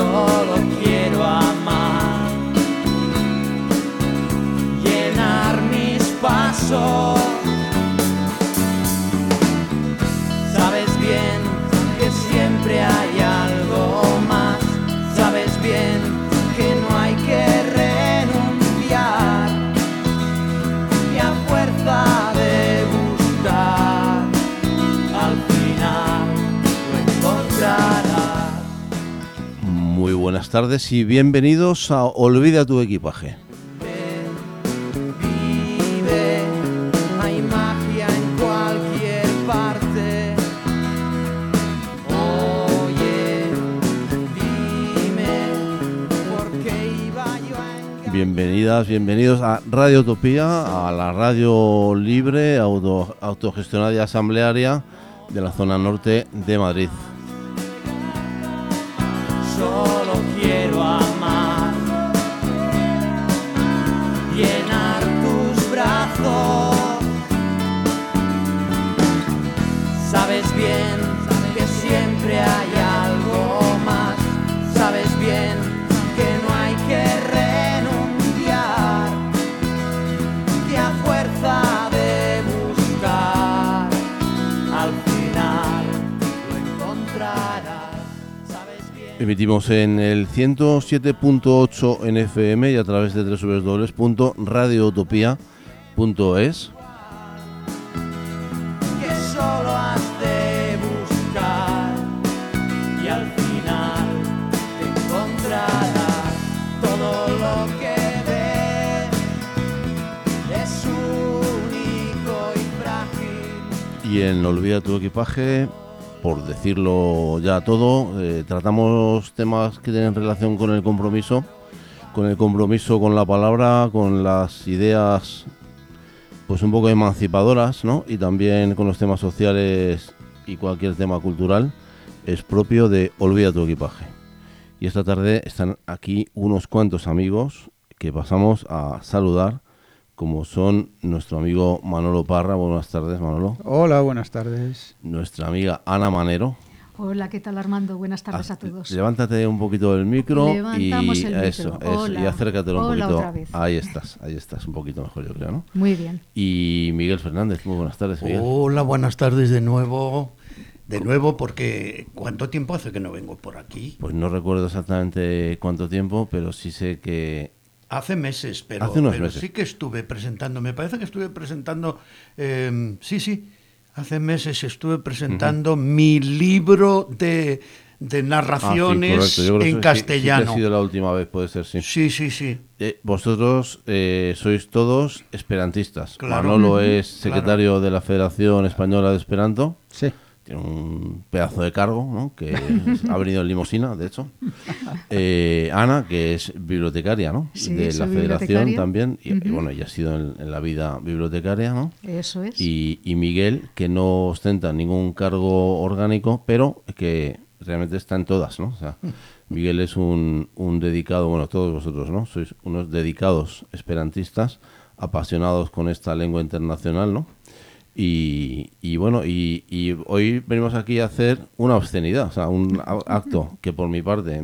Solo quiero amar, llenar mis pasos. Sabes bien que siempre hay algo más. Sabes bien que no hay que renunciar, y a fuerza de buscar, al final lo encontrarás. Muy buenas tardes y bienvenidos a Olvida tu equipaje. Vive, hay magia en cualquier parte. Oye, dime, ¿por qué iba yo a engañar? Bienvenidas, bienvenidos a Radio Utopía, a la radio libre, autogestionada y asamblearia de la zona norte de Madrid. Solo quiero amar, llenar tus brazos. Sabes bien que siempre hay algo más. Sabes bien que no hay que renunciar, que a fuerza de buscar, al final lo encontrarás. Sabes bien. Emitimos en el 107.8 en FM y a través de www.radioutopia.es. Que solo has de buscar y al final te encontrarás. Todo lo que ves es único y frágil. Y en Olvida tu equipaje, por decirlo ya todo, tratamos temas que tienen relación con el compromiso con la palabra, con las ideas pues un poco emancipadoras, ¿no? Y también con los temas sociales y cualquier tema cultural es propio de Olvida tu equipaje. Y esta tarde están aquí unos cuantos amigos que pasamos a saludar, como son nuestro amigo Manolo Parra. Buenas tardes, Manolo. Hola, buenas tardes. Nuestra amiga Ana Manero. Hola, ¿qué tal, Armando? Buenas tardes a todos. Levántate un poquito del micro. Levantamos y el micro. eso, Hola. y acércatelo un Hola, poquito. otra vez. Ahí estás, un poquito mejor, yo creo, ¿no? Muy bien. Y Miguel Fernández, muy buenas tardes, Miguel. Hola, buenas tardes de nuevo. Porque ¿cuánto tiempo hace que no vengo por aquí? Pues no recuerdo exactamente cuánto tiempo, pero sí sé que... Hace meses, pero, Hace unos pero meses. sí que estuve presentando, me parece que estuve presentando, hace meses estuve presentando mi libro de narraciones correcto. Yo creo que en sí castellano. que ha sido la última vez, puede ser, sí. Sí. Vosotros sois todos esperantistas. Claro. Manolo es secretario de la Federación Española de Esperanto. Sí. Tiene un pedazo de cargo, ¿no? Que ha venido en limusina, de hecho. Ana, que es bibliotecaria, ¿no? Sí, de la soy Federación bibliotecaria. también. Y bueno, ella ha sido en la vida bibliotecaria, ¿no? Eso es. Y Miguel, que no ostenta ningún cargo orgánico, pero que realmente está en todas, ¿no? O sea, Miguel es un dedicado, bueno, todos vosotros, ¿no? Sois unos dedicados esperantistas, apasionados con esta lengua internacional, ¿no? Y bueno, y hoy venimos aquí a hacer una obscenidad, o sea, un acto que por mi parte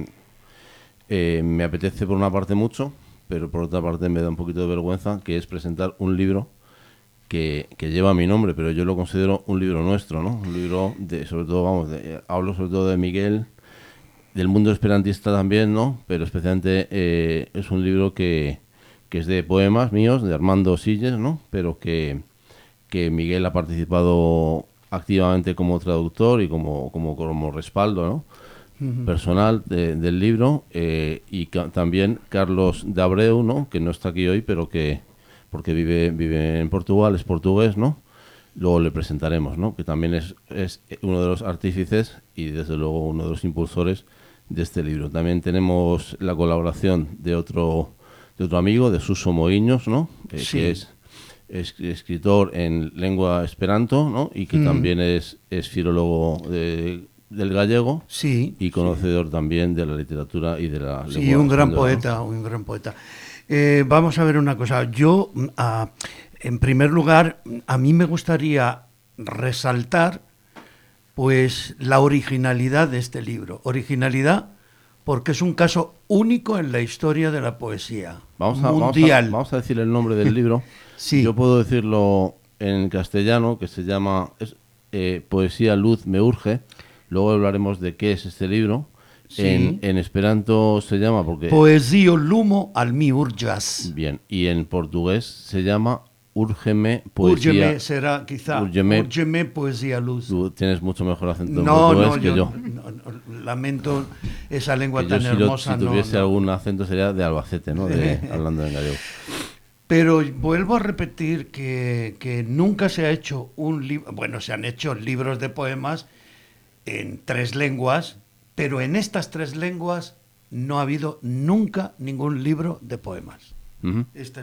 me apetece por una parte mucho, pero por otra parte me da un poquito de vergüenza, que es presentar un libro que lleva mi nombre, pero yo lo considero un libro nuestro, ¿no? Un libro sobre todo, hablo sobre todo de Miguel, del mundo esperantista también, ¿no? Pero especialmente es un libro que es de poemas míos, de Armando Silles, ¿no? Pero que Miguel ha participado activamente como traductor y como respaldo, ¿no? Personal del libro, y también Carlos de Abreu, ¿no? Que no está aquí hoy, pero porque vive en Portugal, es portugués, ¿no? Luego le presentaremos, ¿no? Que también es uno de los artífices y desde luego uno de los impulsores de este libro. También tenemos la colaboración de otro amigo, de Suso Moiños, ¿no? Sí. Que es escritor en lengua esperanto, ¿no? Y que también es filólogo del gallego, Sí. y conocedor también de la literatura y de la lengua. Sí, un gran española, ¿no? poeta. Vamos a ver una cosa. Yo, en primer lugar, a mí me gustaría resaltar pues la originalidad de este libro. Originalidad porque es un caso único en la historia de la poesía mundial. Vamos a decir el nombre del libro. Sí. Yo puedo decirlo en castellano, que se llama Poesía, luz, me urge. Luego hablaremos de qué es este libro. Sí. En esperanto se llama porque Poesio lumo al mi urgas. Bien, y en portugués se llama Úrgeme poesía. Úrgeme será quizá. Úrgeme poesía luz. Tú tienes mucho mejor acento en portugués que yo. No, lamento esa lengua que tan yo, hermosa. Si tuviese algún acento sería de Albacete, ¿no? Hablando en gallego. Pero vuelvo a repetir que nunca se ha hecho un libro. Bueno, se han hecho libros de poemas en 3 lenguas, pero en estas 3 lenguas no ha habido nunca ningún libro de poemas. Uh-huh. Esta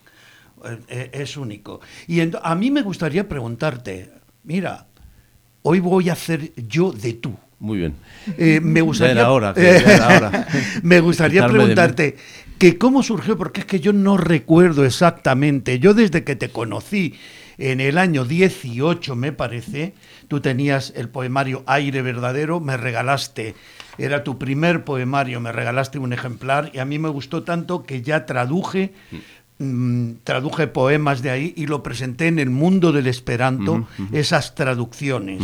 es único. Y a mí me gustaría preguntarte, mira, hoy voy a hacer yo de tú. Muy bien. Me gustaría, ya era hora. Me gustaría preguntarte que cómo surgió, porque es que yo no recuerdo exactamente. Yo desde que te conocí en el año 18, me parece, tú tenías el poemario Aire Verdadero, me regalaste, era tu primer poemario, me regalaste un ejemplar y a mí me gustó tanto que ya traduje poemas de ahí y lo presenté en el mundo del esperanto, esas traducciones.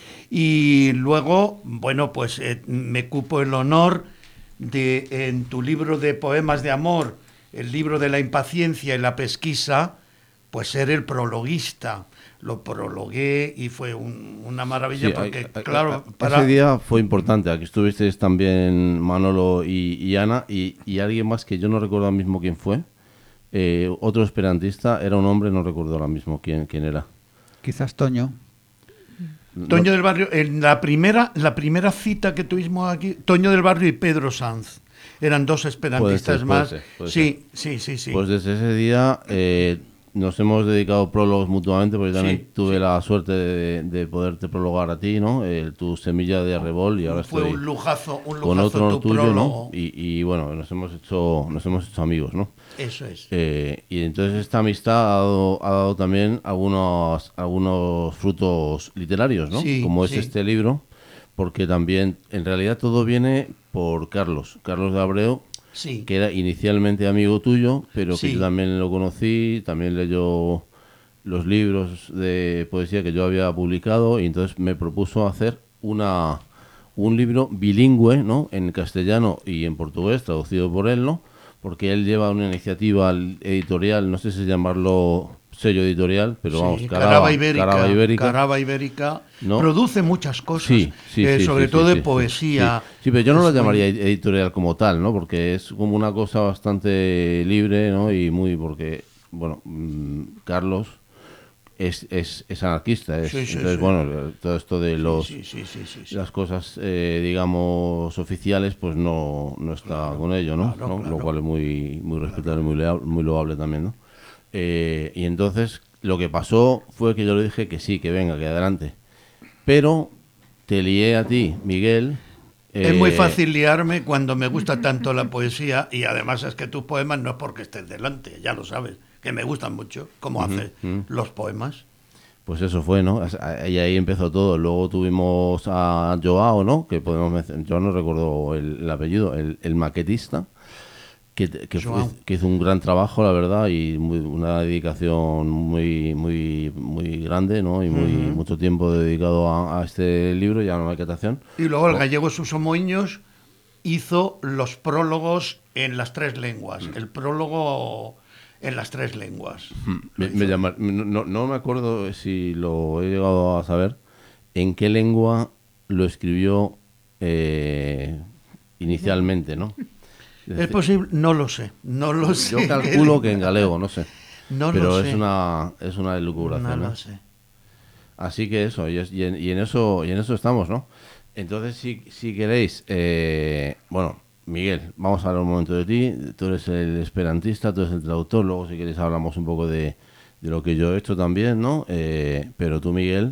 Y luego, bueno, pues me cupo el honor de, en tu libro de poemas de amor, el libro de la impaciencia y la pesquisa, pues ser el prologuista. Lo prologué y fue una maravilla, sí, porque, claro... Ese día fue importante. Aquí estuvisteis también Manolo y Ana y alguien más que yo no recuerdo ahora mismo quién fue. Otro esperantista, era un hombre, no recuerdo ahora mismo quién era. Quizás Toño. Toño del Barrio, en la primera cita que tuvimos aquí, Toño del Barrio y Pedro Sanz, eran 2 esperantistas más. Puede ser. Sí. Pues desde ese día nos hemos dedicado prólogos mutuamente, porque también tuve la suerte de poderte prologar a ti, ¿no? Tu Semilla de Arrebol, y ahora fue estoy un lujazo con otro tu tuyo, prólogo. ¿no? Y bueno, nos hemos hecho amigos, ¿no? Eso es. Y entonces esta amistad ha dado también algunos frutos literarios, ¿no? Sí, como es este libro, porque también en realidad todo viene por Carlos de Abreu, que era inicialmente amigo tuyo, pero que yo también lo conocí, también leyó los libros de poesía que yo había publicado, y entonces me propuso hacer un libro bilingüe, ¿no? En castellano y en portugués, traducido por él, ¿no? Porque él lleva una iniciativa editorial, no sé si llamarlo sello editorial, pero vamos, Caraba Ibérica, ¿no? Produce muchas cosas, sobre todo de poesía. Sí, pero yo no lo llamaría editorial como tal, ¿no? Porque es como una cosa bastante libre, ¿no? Y muy, porque, bueno, Carlos es anarquista, entonces, bueno, todo esto de las cosas, digamos, oficiales, pues no está con ello, ¿no? Claro. Lo cual es muy respetable, muy loable también, ¿no? Y entonces lo que pasó fue que yo le dije que sí, que venga, que adelante, pero te lié a ti, Miguel. Es muy fácil liarme cuando me gusta tanto la poesía, y además es que tus poemas no es porque estés delante, ya lo sabes, que me gustan mucho, como haces los poemas. Pues eso fue, ¿no? Y ahí empezó todo. Luego tuvimos a Joao, ¿no? Que podemos mencionar, yo no recuerdo el apellido, el maquetista, que hizo un gran trabajo, la verdad, y una dedicación muy grande, ¿no? Y mucho tiempo dedicado a este libro y a la maquetación. Y luego el gallego Suso Moiños hizo los prólogos en las 3 lenguas. El prólogo en las 3 lenguas. No me acuerdo si lo he llegado a saber en qué lengua lo escribió inicialmente, ¿no? Es posible, no lo sé. Yo calculo que en galego, no sé. Pero es una elucubración. No lo sé. Así que eso, y en eso estamos, ¿no? Entonces, si queréis, bueno, Miguel, vamos a hablar un momento de ti. Tú eres el esperantista, tú eres el traductor. Luego, si queréis, hablamos un poco de lo que yo he hecho también, ¿no? Pero tú, Miguel,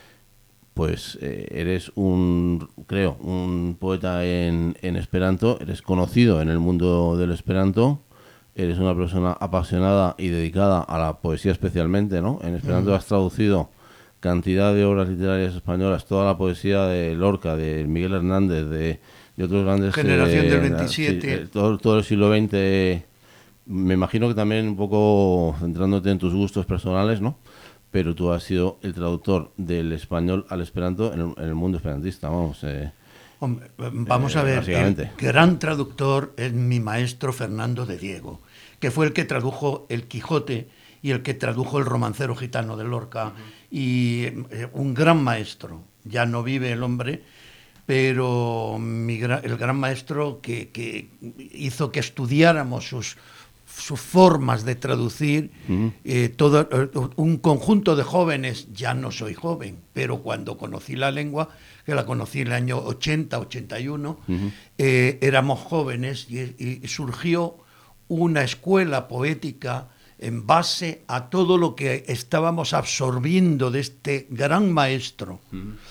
pues eres un poeta en esperanto. Eres conocido en el mundo del esperanto. Eres una persona apasionada y dedicada a la poesía especialmente, ¿no? En esperanto has traducido cantidad de obras literarias españolas, toda la poesía de Lorca, de Miguel Hernández, y otros grandes... Generación del 27. Sí, todo el siglo XX, me imagino que también un poco centrándote en tus gustos personales, ¿no? Pero tú has sido el traductor del español al esperanto en el mundo esperantista, vamos. Hombre, vamos a ver, el gran traductor es mi maestro Fernando de Diego, que fue el que tradujo El Quijote y el que tradujo El romancero gitano de Lorca, y un gran maestro. Ya no vive el hombre, pero el gran maestro que hizo que estudiáramos sus formas de traducir, todo un conjunto de jóvenes. Ya no soy joven, pero cuando conocí la lengua, que la conocí en el año 80, 81, éramos jóvenes y surgió una escuela poética en base a todo lo que estábamos absorbiendo de este gran maestro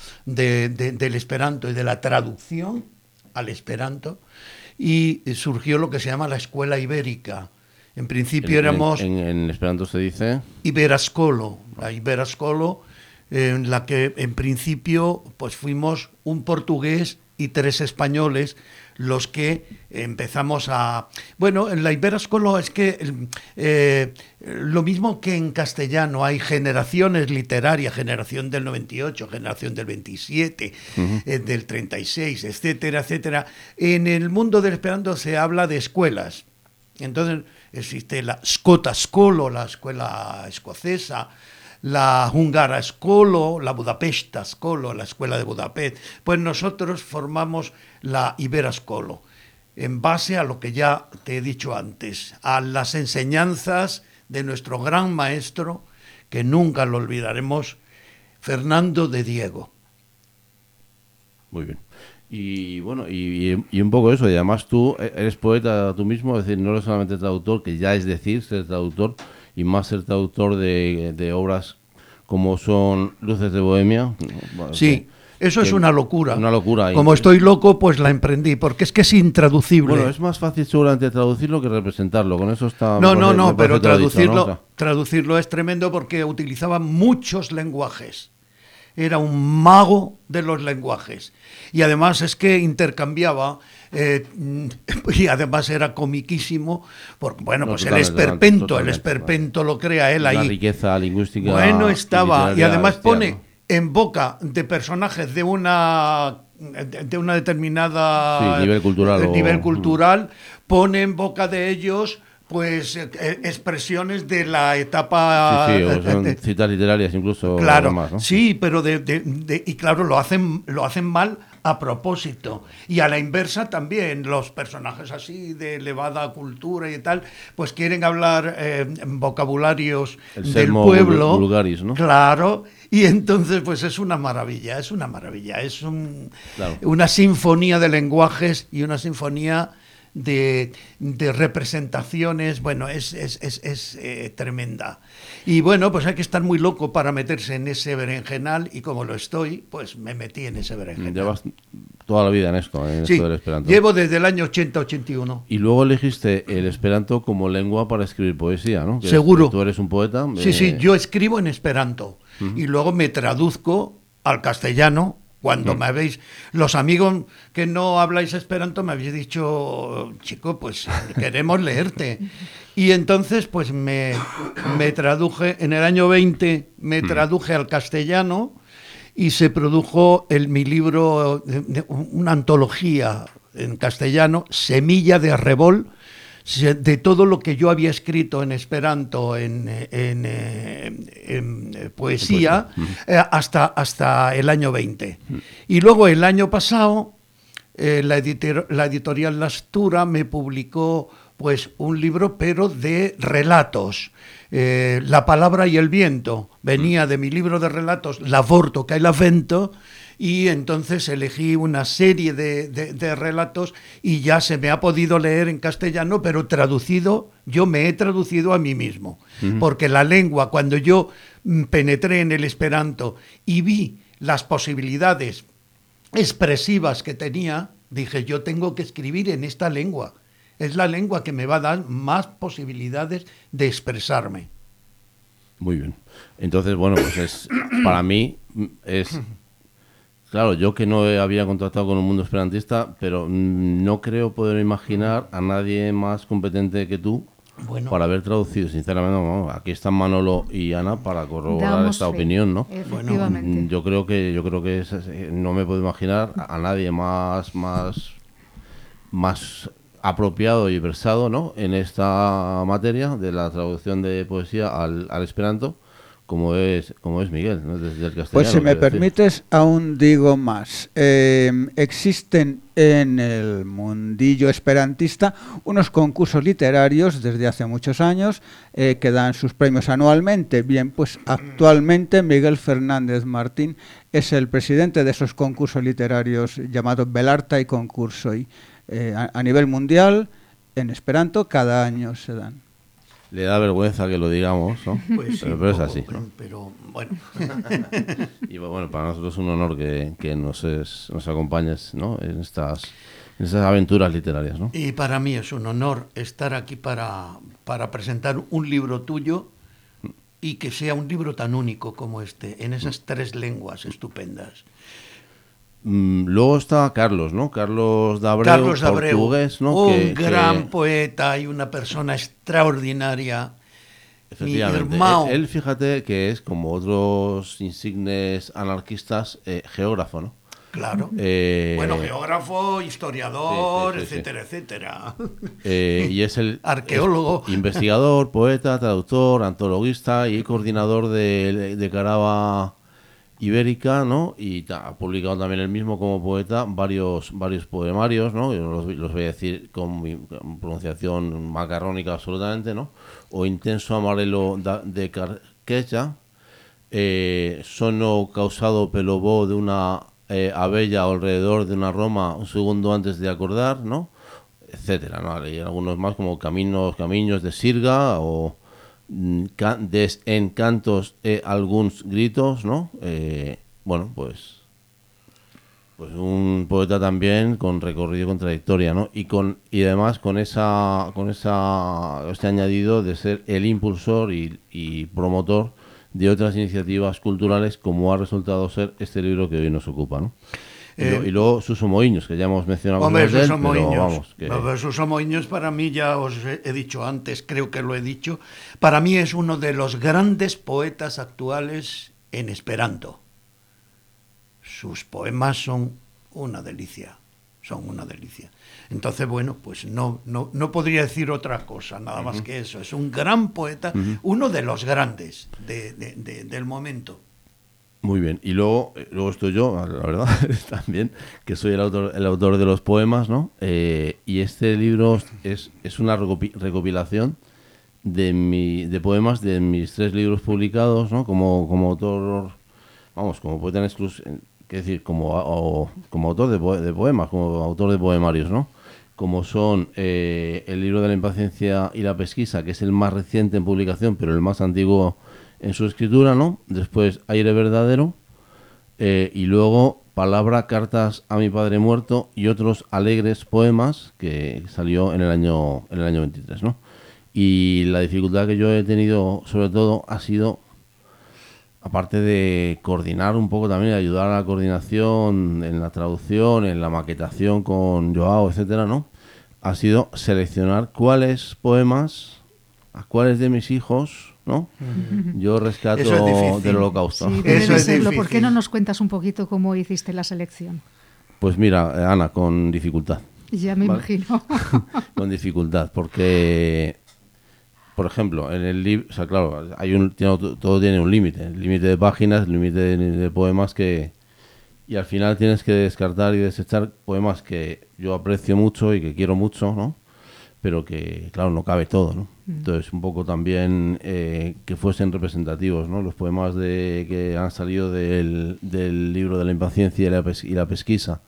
del esperanto y de la traducción al esperanto, y surgió lo que se llama la escuela ibérica. En principio éramos... En esperanto se dice... Iberascolo, la Iberascolo, en la que en principio pues fuimos un portugués y 3 españoles los que empezamos a... Bueno, en la Iberascolo es que lo mismo que en castellano hay generaciones literarias, generación del 98, generación del 27, del 36, etcétera, etcétera. En el mundo del esperanto se habla de escuelas. Entonces existe la Scota Scolo, la escuela escocesa, la Húngara Scolo, la Budapesta Scolo, la escuela de Budapest. Pues nosotros formamos la Iberascolo, en base a lo que ya te he dicho antes, a las enseñanzas de nuestro gran maestro, que nunca lo olvidaremos, Fernando de Diego. Muy bien. Y bueno, y un poco eso, y además tú eres poeta tú mismo, es decir, no eres solamente traductor, que ya es decir ser traductor, y más ser traductor de obras como son Luces de Bohemia. Bueno, sí, eso es una locura. Una locura. Como estoy loco, pues la emprendí, porque es que es intraducible. Bueno, es más fácil seguramente traducirlo que representarlo, con eso está... No, pero traducirlo, dicho, ¿no? O sea, traducirlo es tremendo porque utilizaba muchos lenguajes. Era un mago de los lenguajes. Y además es que intercambiaba, y además era comiquísimo, porque, bueno, pues totalmente, el esperpento lo crea él ahí. La riqueza lingüística. Bueno, estaba, y además pone, ¿no?, en boca de personajes de una determinada nivel cultural, pone en boca de ellos pues expresiones de la etapa... Sí, o son citas literarias incluso. Claro, más, ¿no? sí, pero y claro, lo hacen mal a propósito. Y a la inversa también, los personajes así de elevada cultura y tal, pues quieren hablar vocabularios del pueblo. Vulgaris, ¿no? Claro, y entonces pues es una maravilla, es una sinfonía de lenguajes y una sinfonía de representaciones. Bueno, es tremenda. Y bueno, pues hay que estar muy loco para meterse en ese berenjenal, y como lo estoy, pues me metí en ese berenjenal. Llevas toda la vida en esto del esperanto. Llevo desde el año 80-81. Y luego elegiste el esperanto como lengua para escribir poesía, ¿no? Seguro. Tú eres un poeta. Sí, yo escribo en esperanto, y luego me traduzco al castellano. Cuando me habéis, los amigos que no habláis esperanto me habéis dicho, chico, pues queremos leerte. Y entonces pues me traduje, en el año 20 me traduje al castellano, y se produjo mi libro, una antología en castellano, Semilla de Arrebol, de todo lo que yo había escrito en esperanto, en poesía, hasta el año 20. Y luego el año pasado, la editorial Lastura me publicó pues un libro, pero de relatos. La palabra y el viento venía de mi libro de relatos, L'avorto che è l'avvento, y entonces elegí una serie de relatos, y ya se me ha podido leer en castellano, pero traducido, yo me he traducido a mí mismo, porque la lengua, cuando yo penetré en el esperanto y vi las posibilidades expresivas que tenía, dije, yo tengo que escribir en esta lengua. Es la lengua que me va a dar más posibilidades de expresarme. Muy bien. Entonces, bueno, pues para mí es claro, yo que no había contactado con un mundo esperantista, pero no creo poder imaginar a nadie más competente que tú para haber traducido, sinceramente. No, aquí están Manolo y Ana para corroborar esta opinión, ¿no? Efectivamente. Yo creo que no me puedo imaginar a nadie más apropiado y versado, ¿no?, en esta materia de la traducción de poesía al esperanto, como es Miguel, ¿no?, desde el castellano. Pues si me permites, aún digo más. Existen en el mundillo esperantista unos concursos literarios desde hace muchos años que dan sus premios anualmente. Bien, pues actualmente Miguel Fernández Martín es el presidente de esos concursos literarios llamados Belarta y Concursoi. A nivel mundial, en esperanto, cada año se dan. Le da vergüenza que lo digamos, ¿no? Pues sí, pero es así, ¿no? Pero bueno. Y bueno, para nosotros es un honor que nos acompañes, ¿no?, en estas aventuras literarias, ¿no? Y para mí es un honor estar aquí para presentar un libro tuyo y que sea un libro tan único como este, en esas 3 lenguas estupendas. Luego está Carlos, ¿no? Carlos de Abreu, portugués, ¿no? Un gran poeta y una persona extraordinaria. Efectivamente. Él, fíjate que es, como otros insignes anarquistas, geógrafo, ¿no? Claro. Bueno, geógrafo, historiador, etcétera, etcétera. Y es el arqueólogo, investigador, poeta, traductor, antologuista y coordinador de Carava Ibérica, ¿no? Y ha publicado también él mismo como poeta varios poemarios, ¿no? Yo los voy a decir con mi pronunciación macarrónica absolutamente, ¿no? O Intenso amarelo de Carqueja, Sono causado pelo bo de una abella alrededor de una Roma un segundo antes de acordar, ¿no?, etcétera, ¿no? Y algunos más como Caminos de Sirga o Des encantos algunos gritos, ¿no? Bueno, pues un poeta también con recorrido y con trayectoria, ¿no? Y además con este añadido de ser el impulsor y promotor de otras iniciativas culturales, como ha resultado ser este libro que hoy nos ocupa, ¿no? Y luego Suso Moiños, que ya hemos mencionado. Hombre, Suso Moiños. Suso Moiños, para mí, ya os he dicho antes, creo que lo he dicho, para mí es uno de los grandes poetas actuales en esperanto. Sus poemas son una delicia. Entonces, bueno, pues no podría decir otra cosa, nada más que eso. Es un gran poeta, uno de los grandes del momento. Muy bien, y luego estoy yo, la verdad, también, que soy el autor de los poemas, ¿no? Y este libro es una recopilación de poemas de mis 3 libros publicados, ¿no? Como autor, vamos, como poeta en exclusión, es decir, como autor de poemas, como autor de poemarios, ¿no? Como son el libro de la impaciencia y la pesquisa, que es el más reciente en publicación, pero el más antiguo en su escritura, ¿no? Después Aire verdadero, y luego Palabra, cartas a mi padre muerto y otros alegres poemas, que salió en el año 23, ¿no? Y la dificultad que yo he tenido, sobre todo, ha sido, aparte de coordinar un poco también, ayudar a la coordinación en la traducción, en la maquetación con Joao, etcétera, ¿no? Ha sido seleccionar cuáles poemas, a cuáles de mis hijos, ¿no?, yo rescato del Holocausto. Sí, debe de serlo. ¿Por qué no nos cuentas un poquito cómo hiciste la selección? Pues mira, Ana, con dificultad. Ya me imagino. Con dificultad, porque, por ejemplo, en el libro, o sea, claro, todo tiene un límite, el límite de páginas, el límite de poemas y al final tienes que descartar y desechar poemas que yo aprecio mucho y que quiero mucho, ¿no? Pero que, claro, no cabe todo, ¿no? Entonces, un poco también que fuesen representativos, ¿no? Los poemas que han salido del libro de la impaciencia y la pesquisa,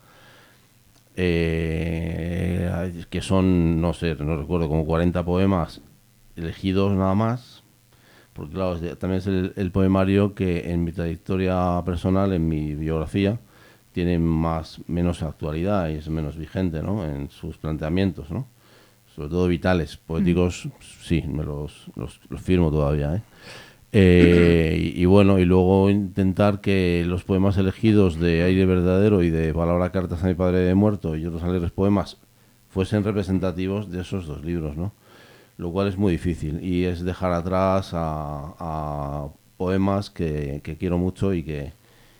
que son, no recuerdo, como 40 poemas elegidos nada más, porque, claro, también es el poemario que en mi trayectoria personal, en mi biografía, tiene menos actualidad y es menos vigente, ¿no?, en sus planteamientos, ¿no? Sobre todo vitales, poéticos, sí, me los firmo todavía, Y bueno, y luego intentar que los poemas elegidos de Aire Verdadero y de Palabra Cartas a mi padre muerto y otros alegres poemas fuesen representativos de esos dos libros, ¿no? Lo cual es muy difícil y es dejar atrás a poemas que quiero mucho y que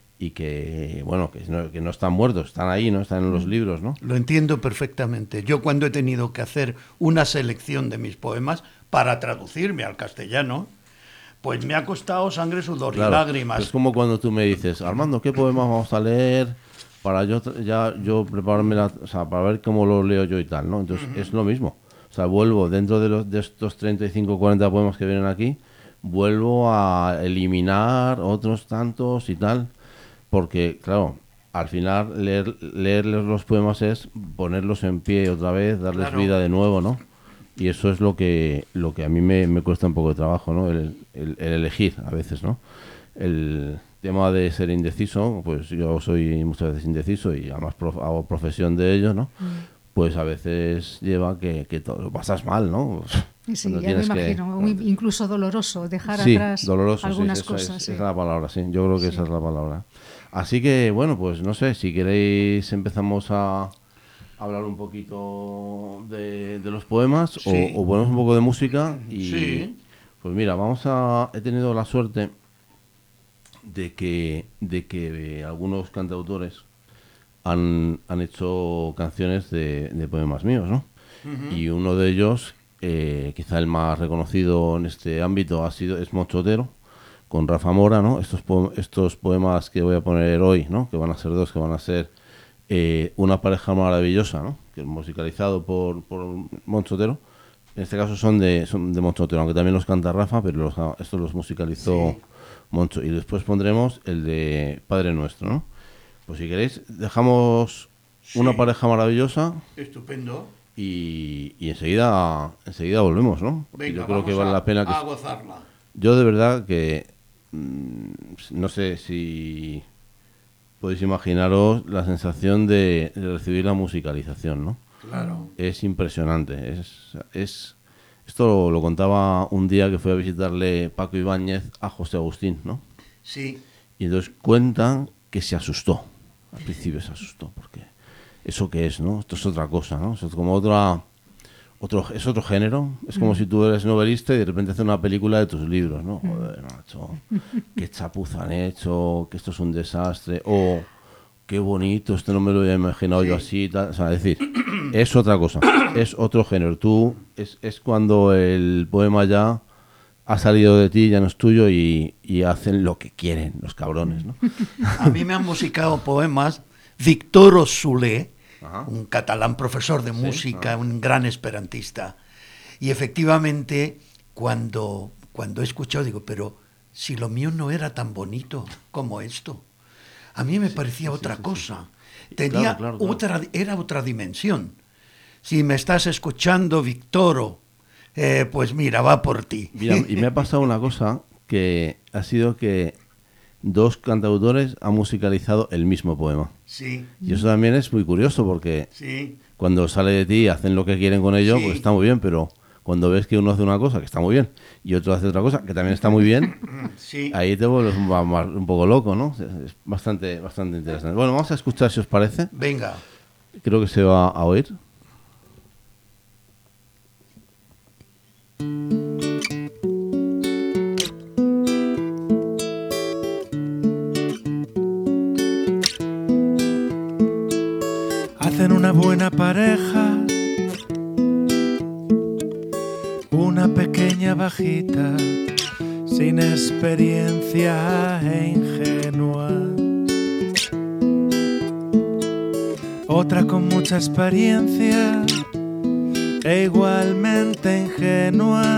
bueno, que no están muertos, están ahí, ¿no? Están en los libros, ¿no? Lo entiendo perfectamente. Yo cuando he tenido que hacer una selección de mis poemas para traducirme al castellano, pues me ha costado sangre, sudor y lágrimas. Es como cuando tú me dices, Armando, ¿qué poemas vamos a leer para yo prepararme para ver cómo lo leo yo y tal, ¿no? Entonces es lo mismo. O sea, vuelvo dentro de estos 35 o 40 poemas que vienen aquí, vuelvo a eliminar otros tantos y tal, porque, claro, al final leer los poemas es ponerlos en pie otra vez, darles vida de nuevo, ¿no? Y eso es lo que a mí me cuesta un poco de trabajo, ¿no? El elegir a veces, ¿no? El tema de ser indeciso, pues yo soy muchas veces indeciso y además hago profesión de ello, ¿no? Pues a veces lleva que lo pasas mal, ¿no? Sí, ya me imagino, incluso doloroso, dejar sí, atrás doloroso, algunas sí, cosas. Es la palabra, sí, yo creo que esa es la palabra. Así que, bueno, pues no sé, si queréis empezamos a hablar un poquito de los poemas o ponemos un poco de música y pues mira, he tenido la suerte de que algunos cantautores han hecho canciones de poemas míos, ¿no? Y uno de ellos, quizá el más reconocido en este ámbito, es Moncho Otero, con Rafa Mora, ¿no? Estos poemas que voy a poner hoy, ¿no? Que van a ser dos, que van a ser Una pareja maravillosa, ¿no? Que es musicalizado por Moncho Otero. En este caso son de Moncho Otero, aunque también los canta Rafa, pero estos los musicalizó Moncho. Y después pondremos el de Padre Nuestro, ¿no? Pues si queréis, dejamos Una pareja maravillosa. Estupendo. Y enseguida volvemos, ¿no? Venga, yo creo que vale la pena a gozarla. Yo de verdad que no sé si podéis imaginaros la sensación de recibir la musicalización, ¿no? Claro. Es impresionante. Esto lo contaba un día que fui a visitarle Paco Ibáñez a José Agustín, ¿no? Sí. Y entonces cuentan que se asustó. Al principio se asustó porque ¿eso qué es, no? Esto es otra cosa, ¿no? Es como es otro género. Es como si tú eres novelista y de repente haces una película de tus libros, ¿no? Joder, macho, qué chapuza han hecho, que esto es un desastre, o qué bonito, esto no me lo había imaginado yo así, tal. O sea, es decir, es otra cosa, es otro género. Es cuando el poema ya ha salido de ti, ya no es tuyo y hacen lo que quieren los cabrones, ¿no? A mí me han musicado poemas Victor Soler, un catalán profesor de música, un gran esperantista. Y efectivamente, cuando he escuchado, digo, pero si lo mío no era tan bonito como esto. A mí me parecía otra cosa. Tenía claro. era otra dimensión. Si me estás escuchando, Victoro, pues mira, va por ti. Mira, y me ha pasado una cosa que ha sido que dos cantautores han musicalizado el mismo poema. Sí. Y eso también es muy curioso porque cuando sale de ti y hacen lo que quieren con ello, pues está muy bien, pero cuando ves que uno hace una cosa que está muy bien y otro hace otra cosa que también está muy bien, ahí te vuelves un poco loco, ¿no? Es bastante interesante. Bueno, vamos a escuchar si os parece. Venga. Creo que se va a oír. Hacen una buena pareja, una pequeña bajita, sin experiencia e ingenua. Otra con mucha experiencia e igualmente ingenua.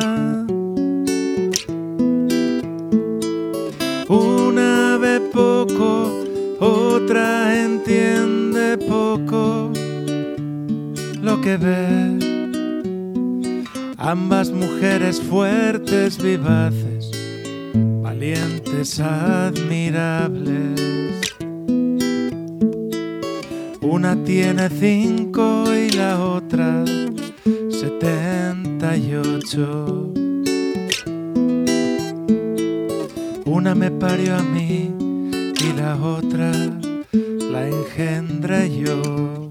Una ve poco, otra entiende poco lo que ve. Ambas mujeres fuertes, vivaces, valientes, admirables. Una tiene 5 y la otra 78. Una me parió a mí y la otra la engendré yo.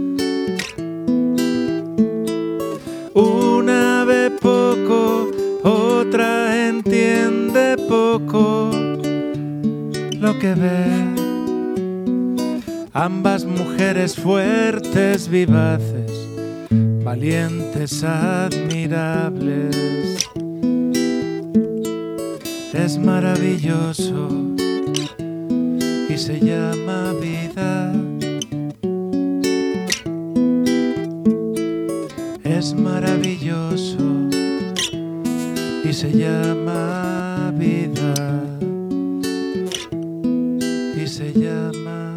Una ve poco, otra entiende poco lo que ve. Ambas mujeres fuertes, vivaces, valientes, admirables. Es maravilloso y se llama vida. Es maravilloso y se llama vida. Y se llama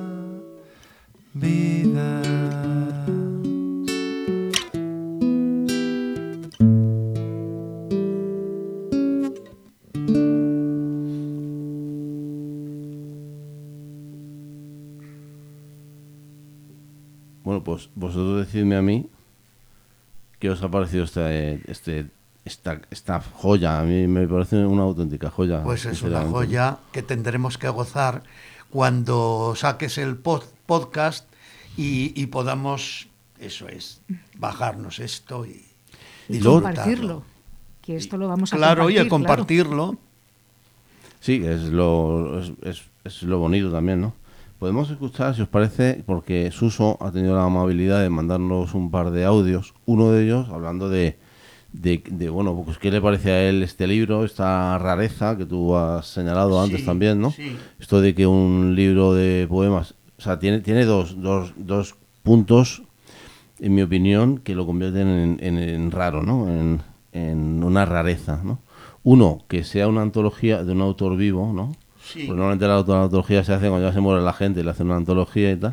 vida. Bueno, pues vosotros decidme a mí qué os ha parecido esta joya. A mí me parece una auténtica joya. Pues es una sinceramente. joya que tendremos que gozar cuando saques el podcast y podamos, eso es, bajarnos esto y luego- Compartirlo. Que esto lo vamos a Claro, compartir. y a compartirlo. Sí, es lo bonito también, ¿no? Podemos escuchar, si os parece, porque Suso ha tenido la amabilidad de mandarnos un par de audios. Uno de ellos hablando de bueno, pues qué le parece a él este libro, esta rareza que tú has señalado antes Sí, también, ¿no? sí. Esto de que un libro de poemas, o sea, tiene dos puntos, en mi opinión, que lo convierten en raro, ¿no? En una rareza, ¿no? Uno, que sea una antología de un autor vivo, ¿no? Sí. Pues normalmente la antología se hace cuando ya se muere la gente, le hacen una antología y tal.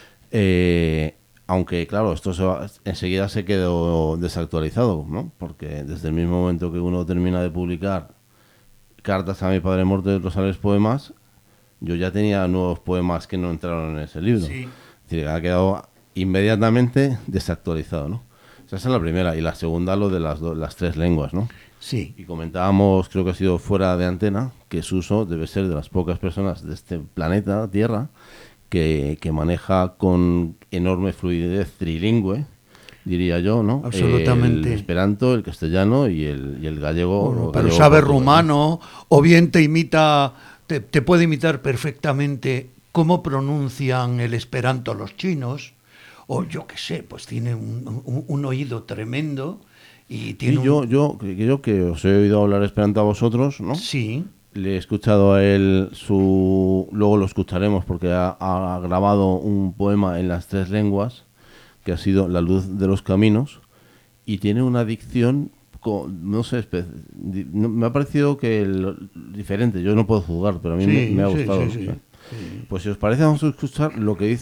Aunque, claro, esto enseguida se quedó desactualizado, ¿no? Porque desde el mismo momento que uno termina de publicar Cartas a mi padre muerto de Rosales Poemas, yo ya tenía nuevos poemas que no entraron en ese libro. Sí. Es decir, ha quedado inmediatamente desactualizado, ¿no? Esa es la primera. Y la segunda, lo de las tres lenguas, ¿no? Sí. Y comentábamos, creo que ha sido fuera de antena, que Suso debe ser de las pocas personas de este planeta, Tierra, que maneja con enorme fluidez trilingüe, diría yo, ¿no? Absolutamente. El esperanto, el castellano y el gallego. Bueno, o pero gallego sabe portugués, ¿no? rumano, o bien te puede imitar perfectamente cómo pronuncian el esperanto los chinos, o yo qué sé, pues tiene un oído tremendo y tiene Y yo creo que os he oído hablar esperanto a vosotros, ¿no? Sí, Le he escuchado a él luego lo escucharemos porque ha grabado un poema en las tres lenguas que ha sido La luz de los caminos y tiene una dicción, no sé, me ha parecido diferente. Yo no puedo juzgar, pero a mí Sí, me ha sí, gustado. sí, sí. ¿no? Pues si os parece vamos a escuchar lo que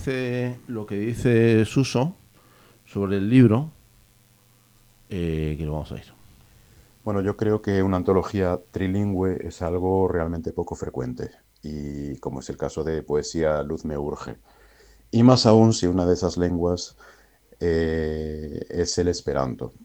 dice Suso sobre el libro, que lo vamos a ir. Bueno, yo creo que una antología trilingüe es algo realmente poco frecuente y como es el caso de Poesía Luz me urge. Y más aún si una de esas lenguas es el esperanto.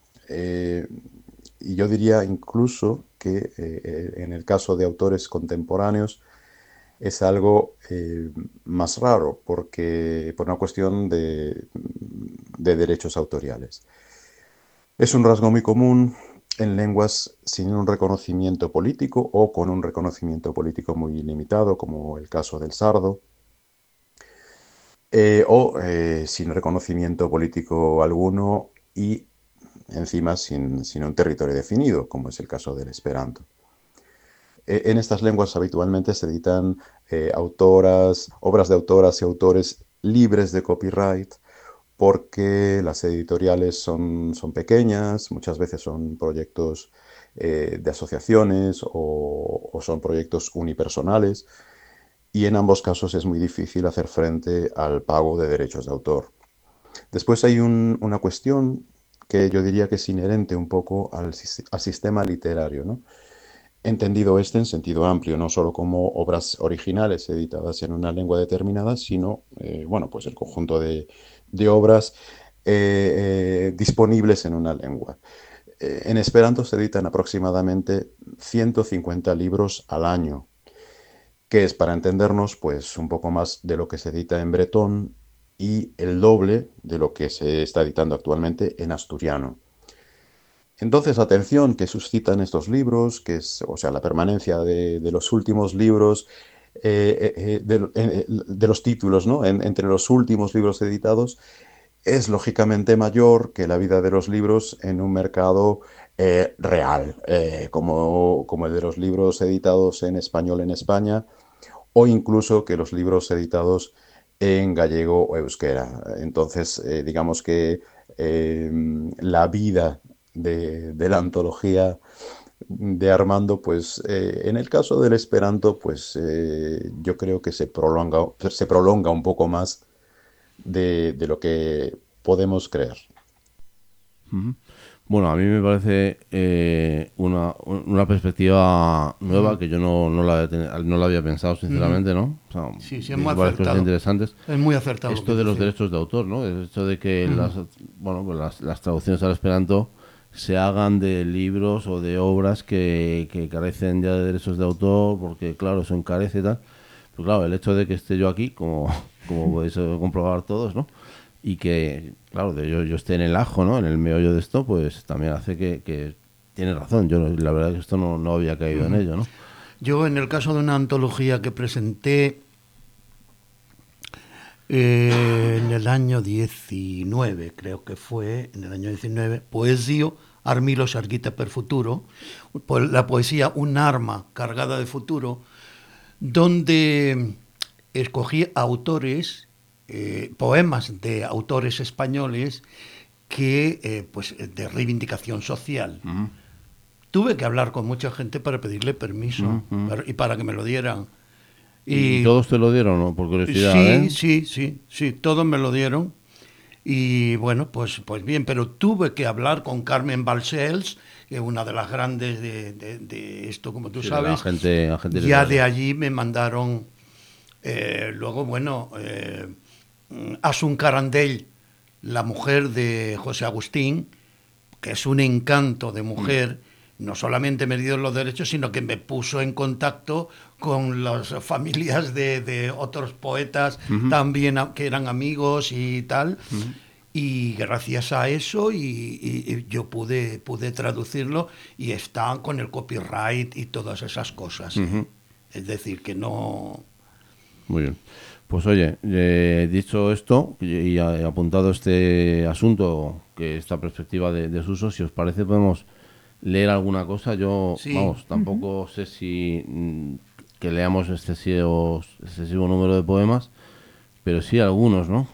Y yo diría incluso que en el caso de autores contemporáneos es algo más raro porque por una cuestión de derechos autoriales. Es un rasgo muy común en lenguas sin un reconocimiento político o con un reconocimiento político muy limitado, como el caso del sardo, o sin reconocimiento político alguno y encima sin un territorio definido, como es el caso del esperanto. En estas lenguas habitualmente se editan obras de autoras y autores libres de copyright, porque las editoriales son pequeñas, muchas veces son proyectos de asociaciones o son proyectos unipersonales, y en ambos casos es muy difícil hacer frente al pago de derechos de autor. Después hay una cuestión que yo diría que es inherente un poco al sistema literario, ¿no? Entendido en sentido amplio, no solo como obras originales editadas en una lengua determinada, sino, bueno, pues el conjunto de obras disponibles en una lengua. En Esperanto se editan aproximadamente 150 libros al año, que es, para entendernos, pues un poco más de lo que se edita en bretón y el doble de lo que se está editando actualmente en asturiano. Entonces, la atención que suscitan estos libros, que es, o sea, la permanencia de los últimos libros, de los títulos, ¿no? Entre los últimos libros editados, es lógicamente mayor que la vida de los libros en un mercado real, como el de los libros editados en español en España, o incluso que los libros editados en gallego o euskera. Entonces, digamos que la vida de la antología de Armando, pues en el caso del Esperanto, pues yo creo que se prolonga un poco más de lo que podemos creer. Ujú. Bueno, a mí me parece una perspectiva nueva que yo no la había pensado, sinceramente, ¿no? O sea, Sí, es muy varias cosas acertado. interesantes. Es muy acertado. lo Esto que de los dice. derechos de autor, ¿no? El hecho de que las traducciones al esperanto se hagan de libros o de obras que carecen ya de derechos de autor, porque, claro, eso encarece y tal. Pero, claro, el hecho de que esté yo aquí, como podéis comprobar todos, ¿no? Y que, claro, yo esté en el ajo, ¿no? En el meollo de esto, pues también hace que tiene razón. Yo, la verdad, que esto no había caído en ello, ¿no? Yo, en el caso de una antología que presenté en el año 19, creo que fue, en el año 19, Poesio, Armilo Sarguita per futuro, la poesía Un arma cargada de futuro, donde escogí autores, poemas de autores españoles que, pues, de reivindicación social. Ujú. Tuve que hablar con mucha gente para pedirle permiso y para que me lo dieran. ¿Y todos te lo dieron, no? Por curiosidad, sí, todos me lo dieron. Y bueno, pues bien, pero tuve que hablar con Carmen Balcells, que es una de las grandes de esto, como tú Sí, de la sabes. agente Ya literaria. de allí me mandaron, luego, bueno, Asun Carandell, la mujer de José Agustín, que es un encanto de mujer. No solamente me dio los derechos, sino que me puso en contacto con las familias de otros poetas también que eran amigos y tal. Y gracias a eso y yo pude traducirlo y está con el copyright y todas esas cosas. Es decir, que no... Muy bien. Pues oye, dicho esto y apuntado este asunto, que esta perspectiva de Suso, si os parece podemos leer alguna cosa. Yo, Sí. vamos, tampoco sé si que leamos excesivo número de poemas, pero sí algunos, ¿no?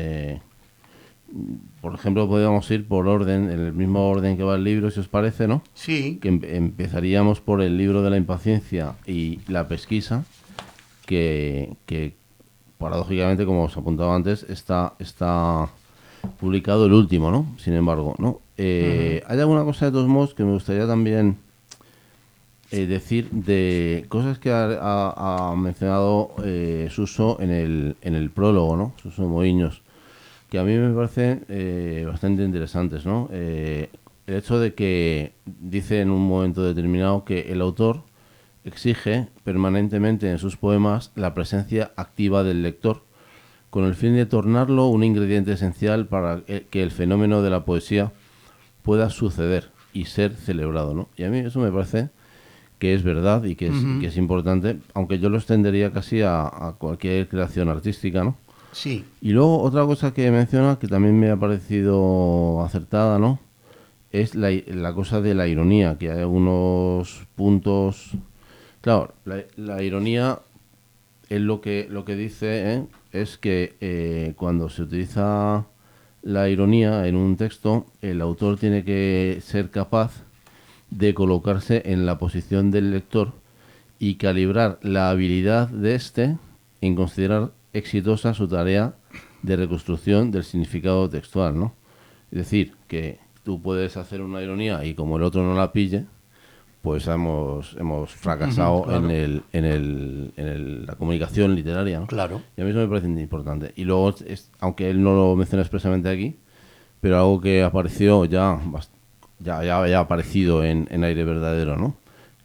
Por ejemplo, podríamos ir por orden, en el mismo orden que va el libro, si os parece, ¿no? Sí, Que empezaríamos por el libro de la impaciencia y la pesquisa, que paradójicamente, como os apuntaba antes, está publicado el último, ¿no? Sin embargo, ¿no? Hay alguna cosa de todos modos que me gustaría también decir de cosas que ha mencionado Suso en el prólogo, ¿no? Suso Moiños, que a mí me parecen bastante interesantes, ¿no? El hecho de que dice en un momento determinado que el autor exige permanentemente en sus poemas la presencia activa del lector, con el fin de tornarlo un ingrediente esencial para que el fenómeno de la poesía pueda suceder y ser celebrado, ¿no? Y a mí eso me parece que es verdad y que es importante, aunque yo lo extendería casi a cualquier creación artística, ¿no? sí. Y luego otra cosa que menciona, que también me ha parecido acertada, ¿no? Es la cosa de la ironía, que hay algunos puntos... Claro, la ironía es lo que dice, es que cuando se utiliza la ironía en un texto, el autor tiene que ser capaz de colocarse en la posición del lector y calibrar la habilidad de éste en considerar exitosa su tarea de reconstrucción del significado textual, ¿no? Es decir, que tú puedes hacer una ironía y como el otro no la pille, pues hemos fracasado claro. en la comunicación literaria, ¿no? Claro. Y a mí eso me parece importante. Y luego, aunque él no lo menciona expresamente aquí, pero algo que apareció ya ha aparecido en Aire Verdadero, ¿no?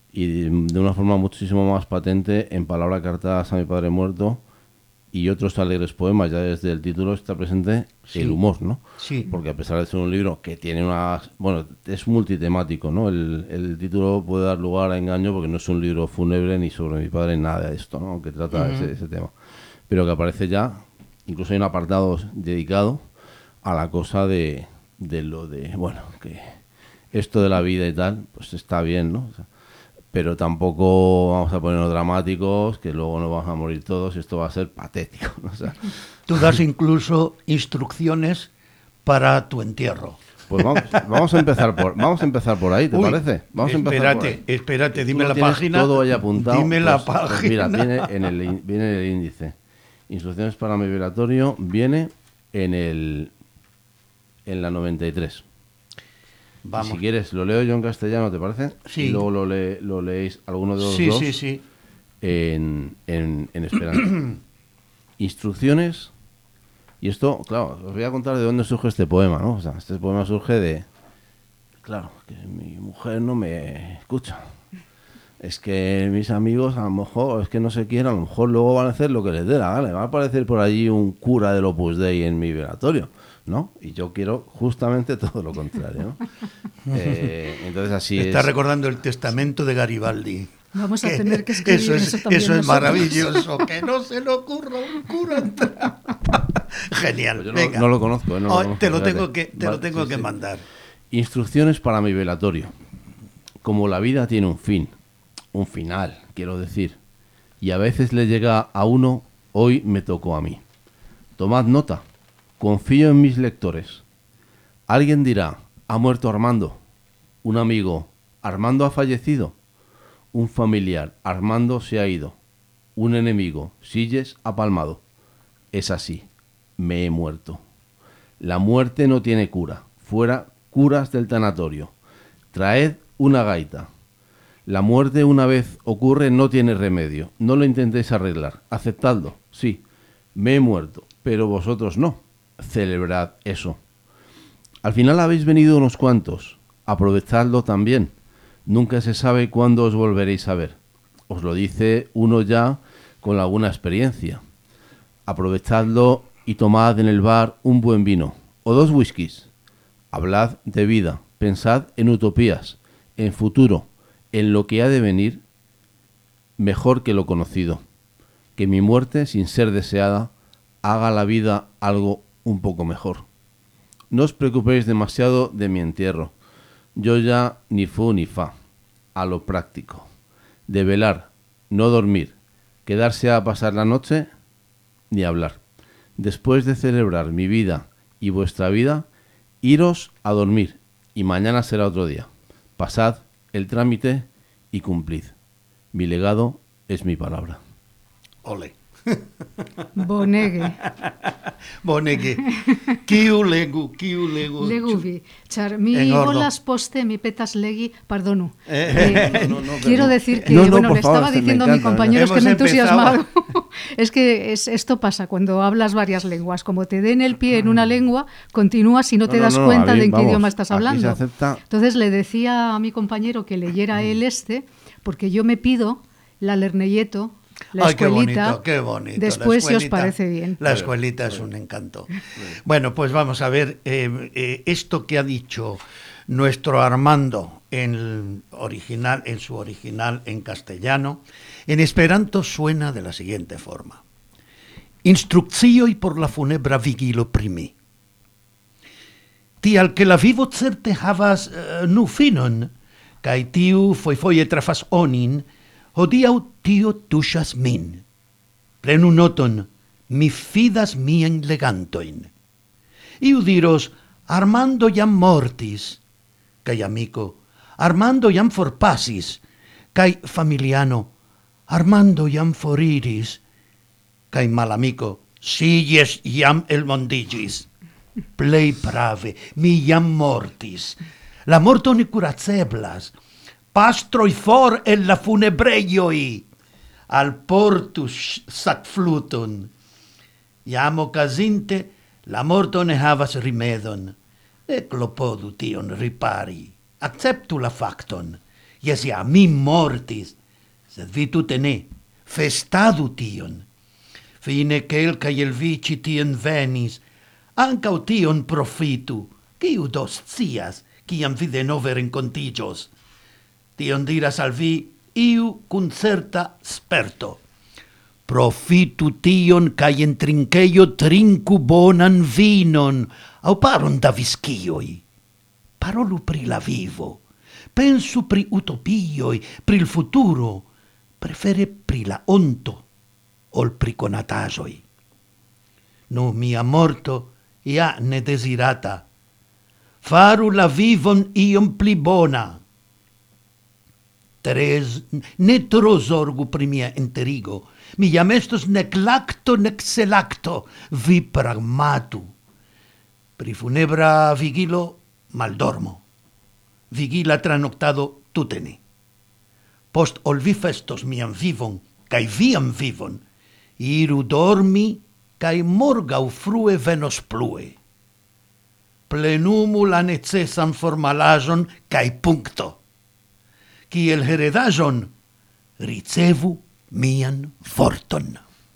y de una forma muchísimo más patente en Palabra Cartadas a mi padre muerto y otros alegres poemas. Ya desde el título está presente el humor, ¿no? Sí. Porque a pesar de ser un libro que tiene unas... Bueno, es multitemático, ¿no? El título puede dar lugar a engaño porque no es un libro fúnebre ni sobre mi padre, nada de esto, ¿no? Que trata ese tema. Pero que aparece ya, incluso hay un apartado dedicado a la cosa de lo de, bueno, que esto de la vida y tal, pues está bien, ¿no? O sea, pero tampoco vamos a ponernos dramáticos, que luego nos vamos a morir todos y esto va a ser patético, ¿no? O sea, Tú das incluso instrucciones para tu entierro. pues vamos a empezar por ahí, ¿te Uy, parece? Vamos a empezar por ahí. Espérate, dime Tú la tienes página. todo ahí apuntado. Dime la pues página. mira, viene en el índice. Instrucciones para mi velatorio viene en la 93. Vamos. Y si quieres, lo leo yo en castellano, ¿te parece? Sí. Y luego lo leéis alguno de los Sí, dos sí, sí. en esperanto. Instrucciones. Y esto, claro, os voy a contar de dónde surge este poema, ¿no? O sea, este poema surge de... Claro, que mi mujer no me escucha. Es que mis amigos, a lo mejor, es que no se quieren, a lo mejor luego van a hacer lo que les dé la gana. Va a aparecer por allí un cura del Opus Dei en mi velatorio, ¿no? Y yo quiero justamente todo lo contrario, ¿no? Entonces así es. Está recordando el testamento de Garibaldi. Vamos a tener que escribir eso también Eso es nosotros. maravilloso. Que no se le ocurra un cura entrar. Genial. Pues yo venga. no lo conozco, ¿eh? No lo conozco, Te lo fíjate. tengo que, Vale, lo tengo sí, que sí. mandar. Instrucciones para mi velatorio. Como la vida tiene un fin, un final, quiero decir, y a veces le llega a uno, hoy me tocó a mí. Tomad nota, confío en mis lectores. Alguien dirá, ha muerto Armando. Un amigo, Armando ha fallecido. Un familiar, Armando se ha ido. Un enemigo, Silles ha palmado. Es así, me he muerto. La muerte no tiene cura, fuera curas del tanatorio. Traed una gaita. La muerte una vez ocurre no tiene remedio. No lo intentéis arreglar. Aceptadlo. Sí, me he muerto, pero vosotros no. Celebrad eso. Al final habéis venido unos cuantos. Aprovechadlo también. Nunca se sabe cuándo os volveréis a ver. Os lo dice uno ya con alguna experiencia. Aprovechadlo y tomad en el bar un buen vino o 2 whiskies. Hablad de vida, pensad en utopías, en futuro, en lo que ha de venir mejor que lo conocido. Que mi muerte, sin ser deseada, haga la vida algo un poco mejor. No os preocupéis demasiado de mi entierro. Yo ya ni fu ni fa, a lo práctico. De velar, no dormir, quedarse a pasar la noche, ni hablar. Después de celebrar mi vida y vuestra vida, iros a dormir, y mañana será otro día. Pasad el trámite y cumplid. Mi legado es mi palabra. Ole. Bonege. Bonege. Kiu legu. Leguvi. Char, mi En ordo. olas poste, mi petas legi, perdonu. No, Quiero decir que, No, bueno, por le favor, estaba me diciendo a mi encanta, compañero es que Hemos me he entusiasmado. empezado. Es que esto pasa cuando hablas varias lenguas. Como te den el pie en una lengua, continúas y no te das cuenta de en qué idioma estás aquí hablando. se acepta. Entonces le decía a mi compañero que leyera él porque yo me pido la Lerneyeto, la Ay, qué escuelita. bonito, qué bonito. Después, La si os escuelita. parece bien. La escuelita es un encanto. Bueno, pues vamos a ver esto que ha dicho nuestro Armando en su original en castellano. En esperanto suena de la siguiente forma: Instruccioj por la funebra vigilo primi. Tial que la vivo certe havas nu finon, kaj tiu foje trafas onin, hodiaŭ tio tuŝas min. Prenu noton, mi fidas miajn legantojn. Iu diros, Armando jam mortis, kaj amiko, Armando jam forpasis, kaj familiano, Armando jam foriris, kaj malamiko, Silles jam elmondiĝis. Plej prave, mi jam mortis. La morto ne kuraceblas. Pastroj for el la funebrejoj. Alportu sakfluton. Jam okazinte, la morto ne havas rimedon. Ne klopodu tion ripari. Akceptu la fakton, iesia mi mortis, sed vi tute ne, festadu tion. Fine quelcae el vici tien venis, ancau tion profitu, quiu dos scias, ciam vi denove rencontigios. Tion diras al vi, iu cun certa sperto. Profitu tion, cae en trinqueio trinku bonan vinon, au paron da viscioi. Parolu pri la vivo, pensu pri utopioi, pri il futuro, prefere pri la onto, ol pri conatajoi. Nu, mia morto, ja ne desirata, faru la vivon iom pli bona. Ne tro zorgu pri mia enterigo, mi jam estos nec lacto nec selacto, vi pragmatu. Pri funebra vigilo maldormo, vigila tranoctado tutene. Post ol vi festos mian vivon, cae viam vivon, iru dormi, cae morgau frue venos plue. Plenumu la necesan formalajon, cae puncto. Kiel heredajon, ricevu mian forton.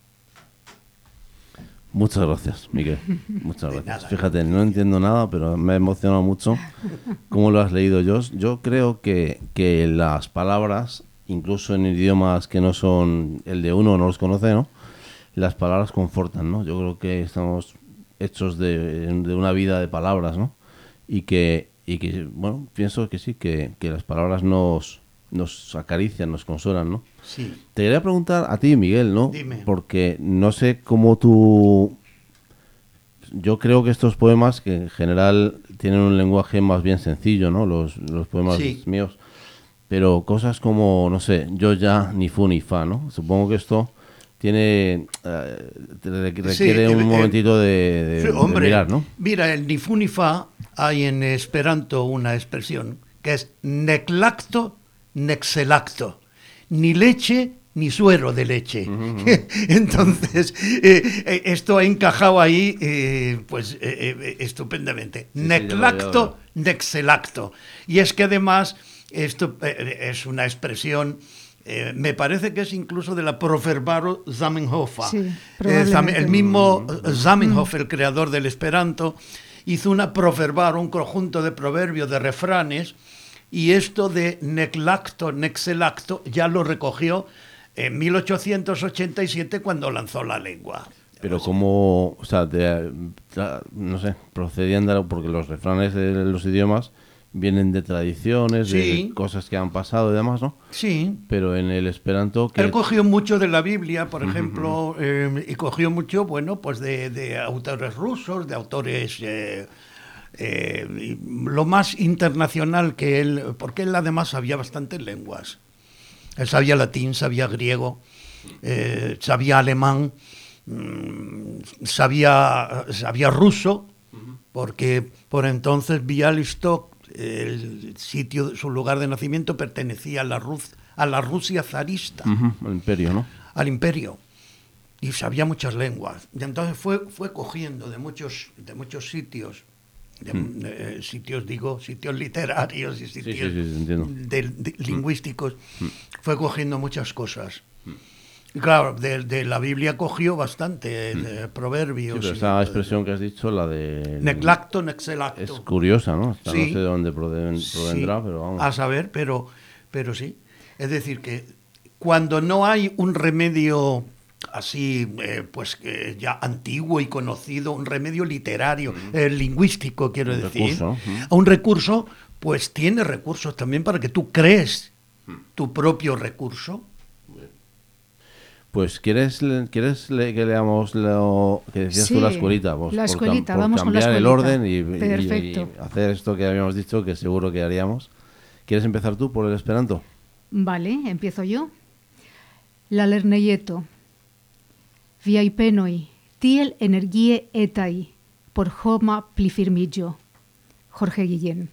Muchas gracias, Miguel. Muchas gracias. Fíjate, no entiendo nada, pero me ha emocionado mucho cómo lo has leído. Yo creo que las palabras, incluso en idiomas que no son el de uno, no los conoce, ¿no? Las palabras confortan, ¿no? Yo creo que estamos hechos de una vida de palabras, ¿no? Y que bueno, pienso que sí, que las palabras nos acarician, nos consuelan, ¿no? Sí. Te quería preguntar a ti, Miguel, ¿no? Dime. Porque no sé cómo tú... Yo creo que estos poemas, que en general tienen un lenguaje más bien sencillo, ¿no? Los poemas míos. Pero cosas como, no sé, yo ya, ni fu ni fa, ¿no? Supongo que esto tiene... requiere un momentito de mirar, ¿no? Mira, el ni fu ni fa, hay en Esperanto una expresión que es nec lacto, nec selacto. Ni leche, ni suero de leche. Entonces, esto ha encajado ahí, estupendamente. Nec lacto, nec selacto. Y es que además, esto es una expresión... me parece que es incluso de la Proverbaro Zamenhof. Sí, el mismo Zamenhof, el creador del Esperanto, hizo una Proverbaro, un conjunto de proverbios, de refranes, y esto de nec lacto, nec selacto ya lo recogió en 1887 cuando lanzó la lengua. Pero como, o sea, no sé, procedían porque los refranes de los idiomas vienen de tradiciones, de cosas que han pasado y demás, ¿no? Sí. Pero en el Esperanto... Él cogió mucho de la Biblia, por ejemplo, y cogió mucho, bueno, pues de autores rusos, de autores... lo más internacional que él... Porque él además sabía bastantes lenguas. Él sabía latín, sabía griego, sabía alemán, sabía ruso, porque por entonces Bialystok, el sitio, su lugar de nacimiento, pertenecía a la Rusia zarista. Al imperio, ¿no? Al imperio. Y sabía muchas lenguas. Y entonces fue cogiendo de muchos sitios, sitios literarios y sitios lingüísticos, fue cogiendo muchas cosas. Y claro, de la Biblia cogió bastante, de proverbios. Sí, pero esa expresión que has dicho, la de... Nec lacto, nec selacto. Es curiosa, ¿no? Sí. No sé de dónde provendrá, pero vamos. A saber, pero sí. Es decir, que cuando no hay un remedio así, ya antiguo y conocido, un remedio literario, lingüístico, quiero decir, un recurso, pues tiene recursos también para que tú crees tu propio recurso. Pues ¿quieres que leamos lo que decías tú, la escuelita? Pues, la escuelita, vamos con la escuelita. Cambiar el orden y hacer esto que habíamos dicho, que seguro que haríamos. ¿Quieres empezar tú por el Esperanto? Vale, empiezo yo. La lerneieto. Viai penoi, tiel energie etai, por homa plifirmillo. Jorge Guillén.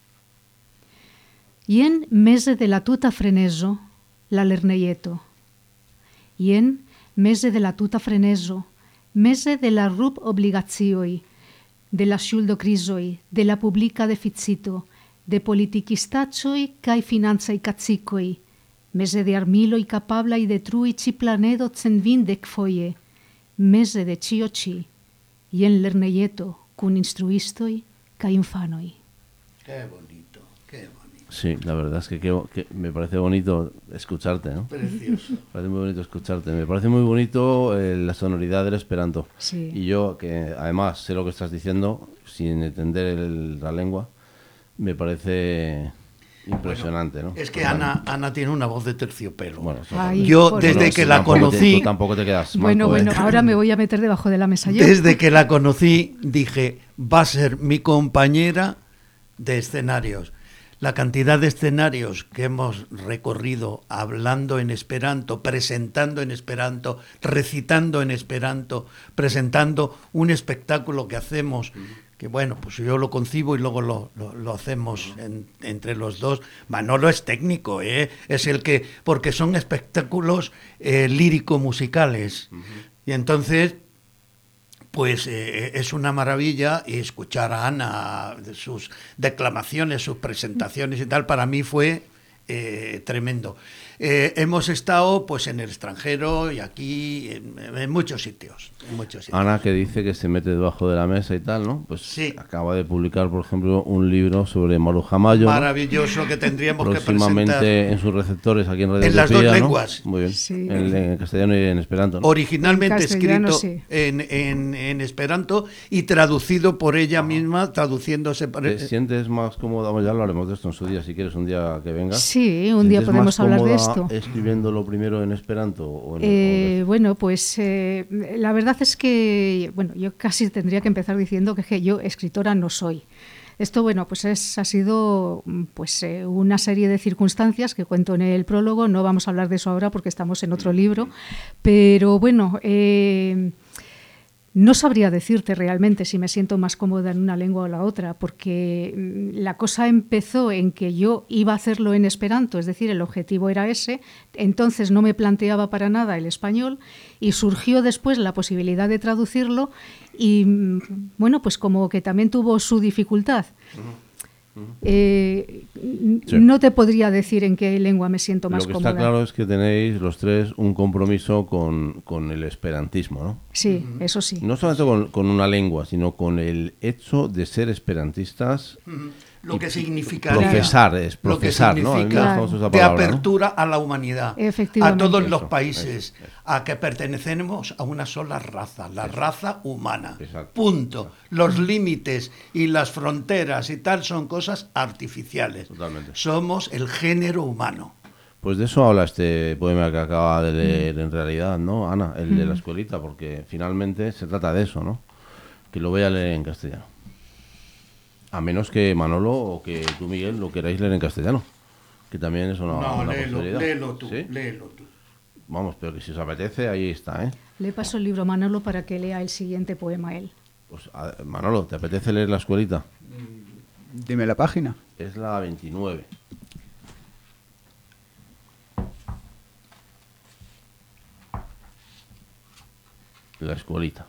Ien mese de la tuta freneso, la lerneieto. Ien mese de la tuta freneso, mese de la rub obligatioi, de la ŝuldokrizoj, de la publika deficito, de politiquistachoi kai finanzai cazzicoi, mese de armiloi capablai detrui ci planedo cenvindec foie, mese de chiochi, y en lerneieto cun instruistoi ca infanoi. Qué bonito, qué bonito. Sí, la verdad es que me parece bonito escucharte, ¿no? Precioso. Me parece muy bonito escucharte. Me parece muy bonito la sonoridad del esperanto. Sí. Y yo, que además sé lo que estás diciendo, sin entender la lengua, me parece impresionante, ¿no? Es que Ana tiene una voz de terciopelo. Bueno, eso Ay, yo por desde Dios. que la tampoco conocí, tú tampoco te quedas Bueno, manco, ¿eh? bueno, ahora me voy a meter debajo de la mesa yo. desde que la conocí dije, va a ser mi compañera de escenarios. La cantidad de escenarios que hemos recorrido hablando en esperanto, presentando en esperanto, recitando en esperanto, presentando un espectáculo que hacemos, que bueno, pues yo lo concibo y luego lo hacemos entre los dos. Manolo es técnico, es el que, porque son espectáculos lírico-musicales. Y entonces, pues es una maravilla, y escuchar a Ana, sus declamaciones, sus presentaciones y tal, para mí fue tremendo. Hemos estado pues en el extranjero y aquí en muchos sitios. Ana, que dice que se mete debajo de la mesa y tal, ¿no? Pues sí. Acaba de publicar, por ejemplo, un libro sobre Maruja Mayo. Maravilloso, ¿no? Que tendríamos que presentar. Próximamente en sus receptores aquí en Radio En las Utopía, dos ¿no? lenguas. Muy bien. Sí. En castellano y en esperanto, ¿no? Originalmente En castellano, escrito sí. en esperanto y traducido por ella misma, traduciéndose. ¿Te sientes más cómoda? Bueno, ya hablaremos de esto en su día, si quieres, un día que vengas. Sí, un día ¿Sientes podemos más hablar de cómoda esto. escribiéndolo primero en esperanto o en Bueno, pues la verdad es que, bueno, yo casi tendría que empezar diciendo que yo escritora no soy. Esto, bueno, pues ha sido pues una serie de circunstancias que cuento en el prólogo. No vamos a hablar de eso ahora porque estamos en otro libro, pero bueno, no sabría decirte realmente si me siento más cómoda en una lengua o la otra, porque la cosa empezó en que yo iba a hacerlo en esperanto, es decir, el objetivo era ese, entonces no me planteaba para nada el español y surgió después la posibilidad de traducirlo y, bueno, pues como que también tuvo su dificultad. Sí. No te podría decir en qué lengua me siento más cómoda. Lo que está claro es que tenéis los tres un compromiso con el esperantismo, ¿no? Sí, eso sí. No solamente con una lengua, sino con el hecho de ser esperantistas. Lo que significaría. Profesar, es lo que profesar, ¿no? A mí me significa gusta esa de palabra, apertura, ¿no? A la humanidad. Efectivamente. A todos los Eso, países eso. a que pertenecemos a una sola raza, la raza humana. Exacto. Punto. Los límites y las fronteras y tal son cosas artificiales. Totalmente. Somos el género humano. Pues de eso habla este poema que acaba de leer en realidad, ¿no, Ana? El de la escuelita, porque finalmente se trata de eso, ¿no? Que lo voy a leer en castellano. A menos que Manolo o que tú, Miguel, lo queráis leer en castellano, que también es una posibilidad. léelo tú, ¿Sí? léelo tú. Vamos, pero que si os apetece, ahí está, ¿eh? Le paso el libro a Manolo para que lea el siguiente poema él. Pues, Manolo, ¿te apetece leer la escuelita? Dime la página. Es la 29. La escuelita.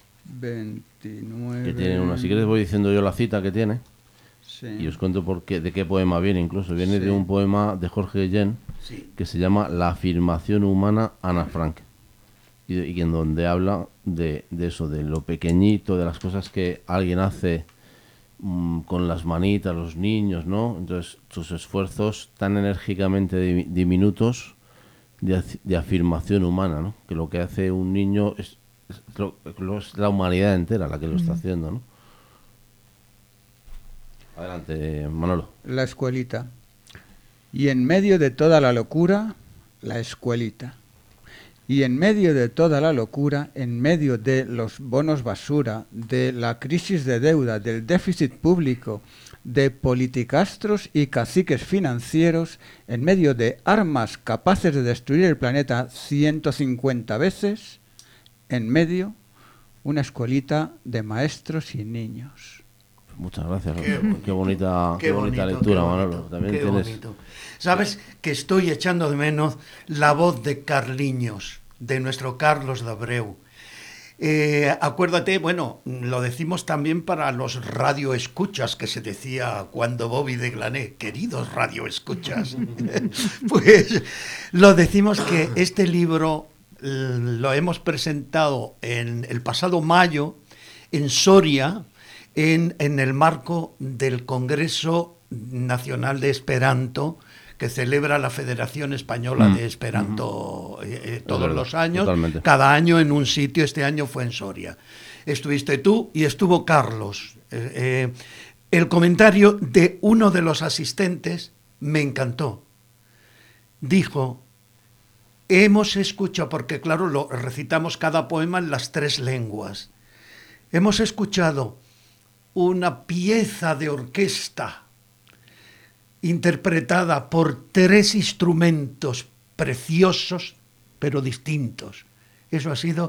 29. Que tiene una. Si quieres voy diciendo yo la cita que tiene. Sí. Y os cuento de qué poema viene incluso. Viene de un poema de Jorge Guillén Sí. que se llama La afirmación humana, Ana Frank. Y en donde habla de eso, de lo pequeñito, de las cosas que alguien hace con las manitas, los niños, ¿no? Entonces, sus esfuerzos tan enérgicamente diminutos de afirmación humana, ¿no? Que lo que hace un niño es la humanidad entera la que lo está haciendo, ¿no? Adelante, Manolo. La escuelita. Y en medio de toda la locura, la escuelita. Y en medio de toda la locura, en medio de los bonos basura, de la crisis de deuda, del déficit público, de politicastros y caciques financieros, en medio de armas capaces de destruir el planeta 150 veces, en medio, una escuelita de maestros y niños. Muchas gracias. Qué bonito, Qué bonita lectura, Manolo. También qué tienes... bonito. ¿Sabes que estoy echando de menos la voz de Carliños, de nuestro Carlos de Abreu? Acuérdate, bueno, lo decimos también para los radioescuchas, que se decía cuando Bobby de Glané, queridos radioescuchas, pues lo decimos que este libro lo hemos presentado en el pasado mayo en Soria, en el marco del Congreso Nacional de Esperanto, que celebra la Federación Española de Esperanto todos los años, totalmente. Cada año en un sitio. Este año fue en Soria. Estuviste tú y estuvo Carlos. El comentario de uno de los asistentes me encantó. Dijo: hemos escuchado, porque claro, lo recitamos cada poema en las 3 lenguas, hemos escuchado una pieza de orquesta interpretada por 3 instrumentos preciosos, pero distintos. Eso ha sido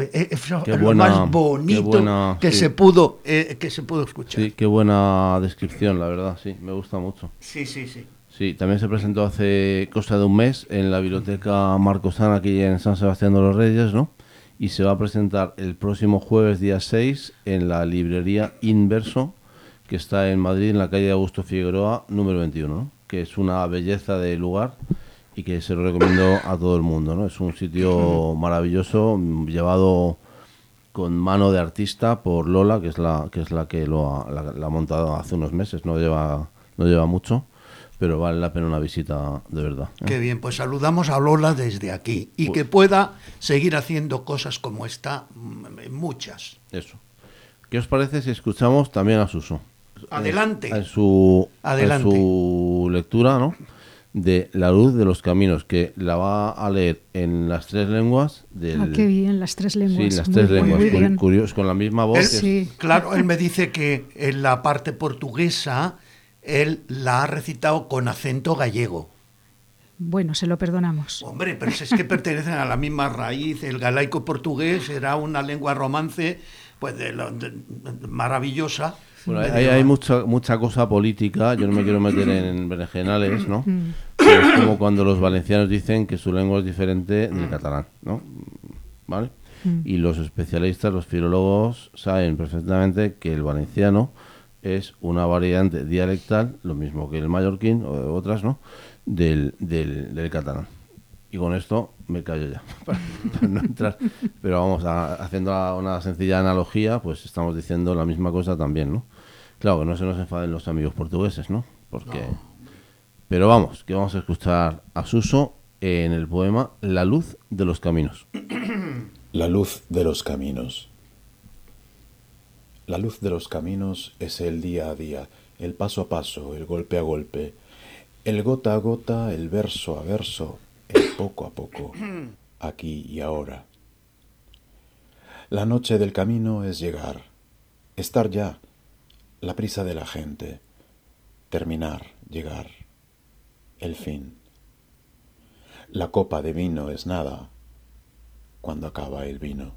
lo más bonito que se pudo escuchar. Sí, qué buena descripción, la verdad, sí, me gusta mucho. Sí. Sí, también se presentó hace cosa de un mes en la Biblioteca Marcosana, aquí en San Sebastián de los Reyes, ¿no? Y se va a presentar el próximo jueves, día 6, en la librería Inverso, que está en Madrid, en la calle Augusto Figueroa, número 21, ¿no? Que es una belleza de lugar y que se lo recomiendo a todo el mundo, ¿no? Es un sitio maravilloso, llevado con mano de artista por Lola, que es la que lo ha montado hace unos meses, no lleva mucho, pero vale la pena una visita de verdad, ¿eh? Qué bien, pues saludamos a Lola desde aquí y que pueda seguir haciendo cosas como esta, muchas. Eso. ¿Qué os parece si escuchamos también a Suso? Adelante. En su lectura, ¿no?, de La luz de los caminos, que la va a leer en las 3 lenguas. Qué bien, las 3 lenguas. Sí, las 3 lenguas, curioso, con la misma voz. Sí. Claro, él me dice que en la parte portuguesa él la ha recitado con acento gallego. Bueno, se lo perdonamos. Hombre, pero es que pertenecen a la misma raíz. El galaico portugués era una lengua romance, pues maravillosa. Bueno, hay mucha cosa política, yo no me quiero meter en berenjenales, ¿no? Pero es como cuando los valencianos dicen que su lengua es diferente del catalán, ¿no? ¿Vale? Y los especialistas, los filólogos, saben perfectamente que el valenciano es una variante dialectal, lo mismo que el mallorquín o otras, ¿no?, del catalán. Y con esto me callo ya, para no entrar. Pero vamos, haciendo una sencilla analogía, pues estamos diciendo la misma cosa también, ¿no? Claro, que no se nos enfaden los amigos portugueses, ¿no? Porque... No. Pero vamos, que vamos a escuchar a Suso en el poema La luz de los caminos. La luz de los caminos. La luz de los caminos es el día a día, el paso a paso, el golpe a golpe, el gota a gota, el verso a verso, el poco a poco, aquí y ahora. La noche del camino es llegar, estar ya, la prisa de la gente, terminar, llegar, el fin. La copa de vino es nada cuando acaba el vino.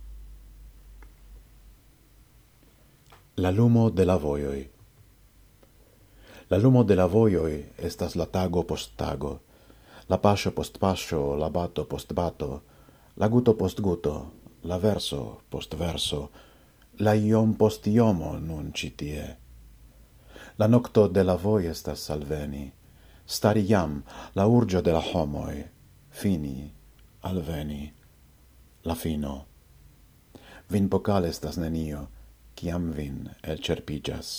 La lumo de la vojoj. La lumo de la vojoj estas la tago post tago, la paŝo post paŝo, la bato post bato, la guto post guto, la verso post verso, la iom post iomo nun ĉi tie. La nokto de la voj estas alveni, stari jam la urĝo de la homoj, fini, alveni, la fino. Vin pokal estas nenio, kiam vin elĉerpiĝas.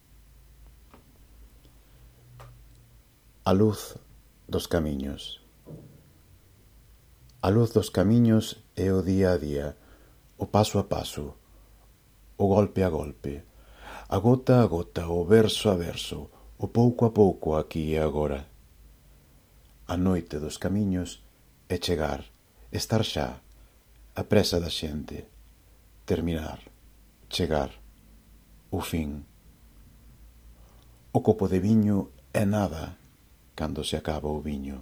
A luz dos camiños. A luz dos camiños é o día a día, o paso a paso, o golpe a golpe, a gota, o verso a verso, o pouco a pouco aquí e agora. A noite dos camiños é chegar, estar xa, a presa da xente, terminar, chegar, o fin. O copo de viño é nada cando se acaba o viño.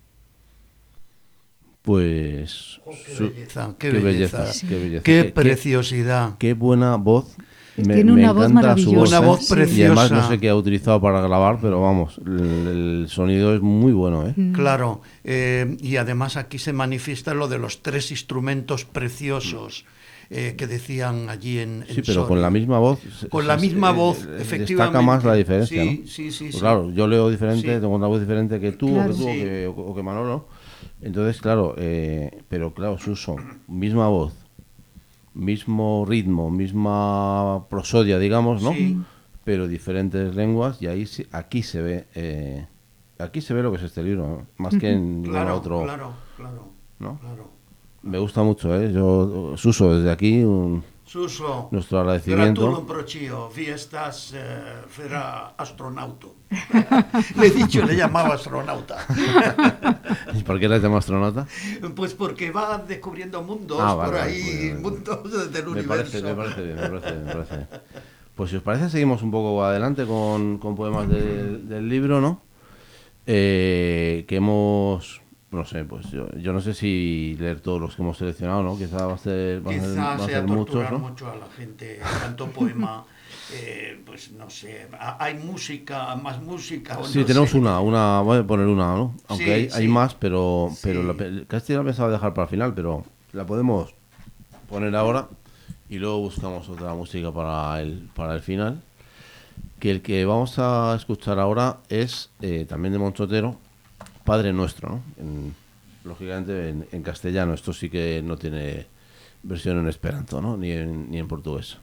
Pues... Qué belleza. Sí. Qué preciosidad. Qué buena voz. Tiene una voz maravillosa. Una voz preciosa. Y además no sé qué ha utilizado para grabar, pero vamos, el sonido es muy bueno, ¿eh? Claro, y además aquí se manifiesta lo de los 3 instrumentos preciosos. que decían allí en Sí, pero Soria. con la misma voz. Con la misma voz, efectivamente. Destaca más la diferencia, Sí, ¿no? sí, sí. Pues sí. claro, yo leo diferente, Sí. tengo una voz diferente que tú, Claro. o que tú, Sí. o que Manolo. Entonces, claro, pero claro, Suso, misma voz, mismo ritmo, misma prosodia, digamos, ¿no? Sí. Pero diferentes lenguas, y ahí aquí se ve lo que es este libro, ¿no? Más que en ningún Claro, otro, claro. ¿no? Claro. Me gusta mucho, Yo, Suso, desde aquí, Suso, nuestro agradecimiento. gratulum pro cio, vi estás fera astronauto. Le he dicho, le llamaba astronauta. ¿Y por qué le llamo astronauta? Pues porque va descubriendo mundos Vale, por vale, ahí, muy bien. mundos del Me universo. parece bien. Pues si os parece, seguimos un poco adelante con poemas del libro, ¿no? Que hemos... No sé, pues yo no sé si leer todos los que hemos seleccionado, ¿no? Quizá va a ser Sea muchos, torturar ¿no? mucho a la gente, tanto poema, pues no sé, hay música, más música. O Sí, no tenemos sé. una, voy a poner una, ¿no? Aunque Sí, hay sí. más, pero Sí. casi la pensaba dejar para el final, pero la podemos poner ahora y luego buscamos otra música para el final. Que el que vamos a escuchar ahora es también de Monchotero, Padre Nuestro, ¿no? Lógicamente en castellano. Esto sí que no tiene versión en esperanto, ¿no? Ni en portugués.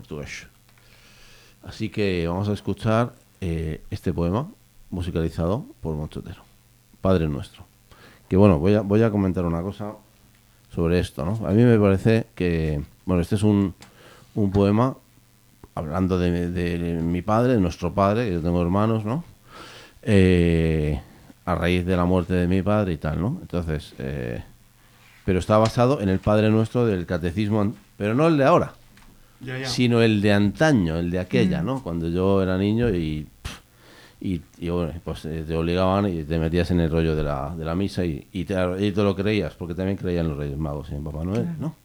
Así que vamos a escuchar este poema musicalizado por Monchotero, Padre Nuestro. Que bueno, voy a comentar una cosa sobre esto, ¿no? A mí me parece que, bueno, este es un poema hablando de mi padre, de nuestro padre, que yo tengo hermanos, ¿no? A raíz de la muerte de mi padre y tal, ¿no? Entonces, pero está basado en el Padre Nuestro del Catecismo, pero no el de ahora, Ya. sino el de antaño, el de aquella, ¿no? Cuando yo era niño y bueno, pues te obligaban y te metías en el rollo de la misa y te lo creías, porque también creían los Reyes Magos y en Papá Noel, ¿no?